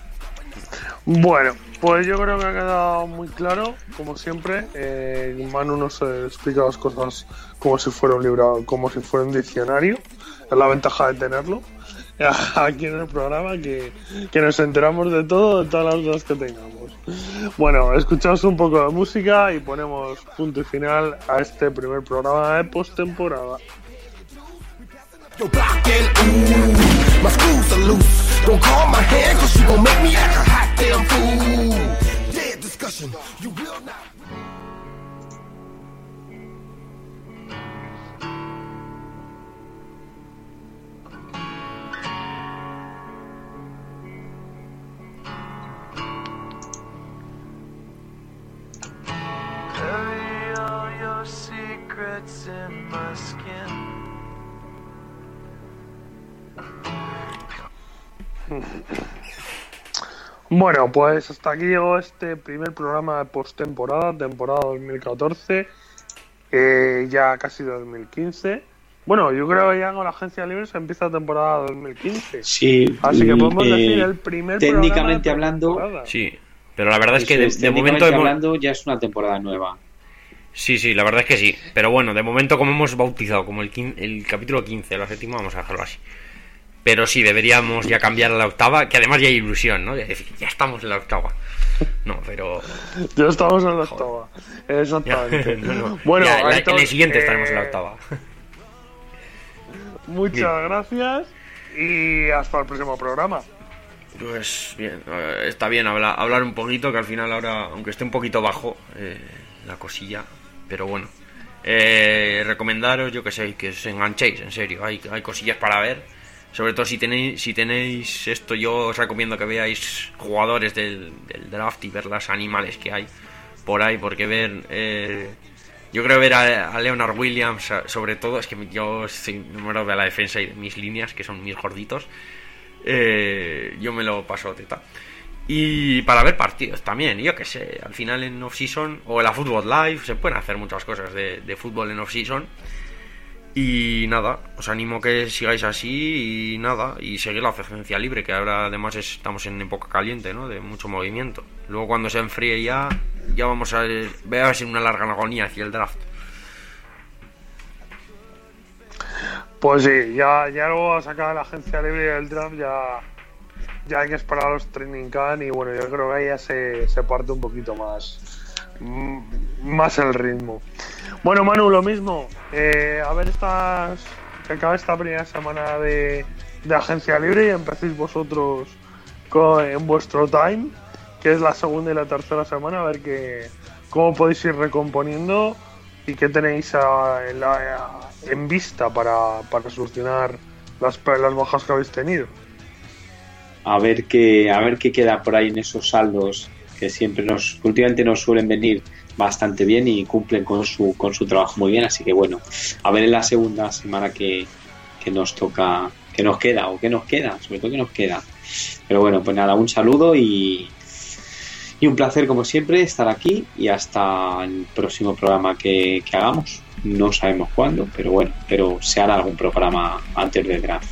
Bueno, pues yo creo que ha quedado muy claro, como siempre. eh, Manu nos explica las cosas como si fuera un libro, como si fuera un diccionario. Es la ventaja de tenerlo. aquí en el programa que, que nos enteramos de todo, de todas las dudas que tengamos. Bueno, escuchamos un poco de música y ponemos punto y final a este primer programa de postemporada. Yo blocking, ooh, my screws are loose. Don't call my hand, cause you gon' make me act a hot damn fool. Dead discussion, you will not. Bury all your secrets in my skin. Bueno, pues hasta aquí llegó este primer programa de postemporada, temporada dos mil catorce, eh, ya casi dos mil quince. Bueno, yo creo que ya con la agencia libre se empieza la temporada dos mil quince. Sí, así que podemos eh, decir el primer técnicamente programa de hablando, sí, pero la verdad es que de, es, de momento hemos... hablando ya es una temporada nueva. Sí, sí, la verdad es que sí. Pero bueno, de momento como hemos bautizado como el, quince, el capítulo quince, la séptima, vamos a dejarlo así. Pero sí, deberíamos ya cambiar a la octava, que además ya hay ilusión, ¿no? Es decir, ya estamos en la octava. No, pero... Ya estamos en la octava. Exactamente. no, no. Bueno, ya, la, entonces, en el siguiente eh... estaremos en la octava. Muchas bien. gracias y hasta el próximo programa. Pues bien, está bien hablar, hablar un poquito, que al final ahora, aunque esté un poquito bajo eh, la cosilla, pero bueno. Eh, recomendaros, yo que sé, que os enganchéis, en serio, hay, hay cosillas para ver. Sobre todo si tenéis si tenéis esto, yo os recomiendo que veáis jugadores del, del draft y ver las animales que hay por ahí, porque ver... Eh, yo creo ver a, a Leonard Williams, sobre todo, es que yo soy número de la defensa y de mis líneas, que son mis gorditos, eh, yo me lo paso teta. Y para ver partidos también, yo que sé, al final en off-season, o en la Football Live, se pueden hacer muchas cosas de, de fútbol en off-season. Y nada, os animo que sigáis así y nada, y seguir la agencia libre, que ahora además estamos en época caliente, ¿no? De mucho movimiento. Luego cuando se enfríe ya, ya vamos a ver, veas en una larga agonía hacia el draft. Pues sí, ya, ya luego a sacar la agencia libre del draft ya, ya hay que esperar a los training camp y bueno, yo creo que ahí ya se, se parte un poquito más, más el ritmo. Bueno, Manu, lo mismo. Eh, a ver, estas que acaba esta primera semana de, de agencia libre y empecéis vosotros con, en vuestro time, que es la segunda y la tercera semana, a ver que, cómo podéis ir recomponiendo y qué tenéis a, en, la, a, en vista para, para solucionar las, las bajas que habéis tenido. A ver qué, a ver qué queda por ahí en esos saldos que siempre nos, últimamente nos suelen venir bastante bien y cumplen con su con su trabajo muy bien, así que bueno, a ver en la segunda semana que, que nos toca, que nos queda o que nos queda, sobre todo que nos queda. Pero bueno, pues nada, un saludo y, y un placer como siempre estar aquí y hasta el próximo programa que, que hagamos. No sabemos cuándo, pero bueno, pero se hará algún programa antes del draft.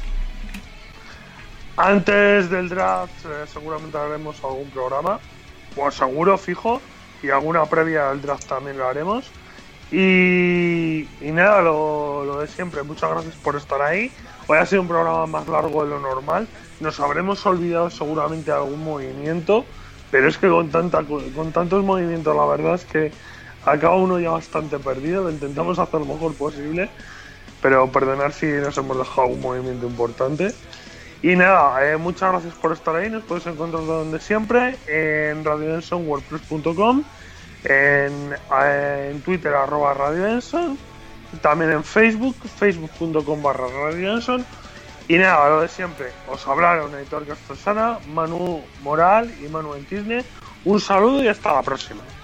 Antes del draft eh, seguramente haremos algún programa, pues seguro, fijo, y alguna previa al draft también lo haremos. Y, y nada, lo, lo de siempre, muchas gracias por estar ahí. Hoy ha sido un programa más largo de lo normal. Nos habremos olvidado seguramente de algún movimiento, pero es que con tanta con tantos movimientos la verdad es que acaba uno ya bastante perdido. Lo intentamos hacer lo mejor posible, pero perdonar si nos hemos dejado algún movimiento importante. Y nada, eh, muchas gracias por estar ahí. Nos podéis encontrar donde siempre, en Radio Enson, wordpress punto com, en, en Twitter, arroba Radio Enson, también en Facebook, facebook punto com barra Radio Enson. Y nada, lo de siempre, os hablaron Aitor Castrosana, Manu Moral y Manu Entisne. Un saludo y hasta la próxima.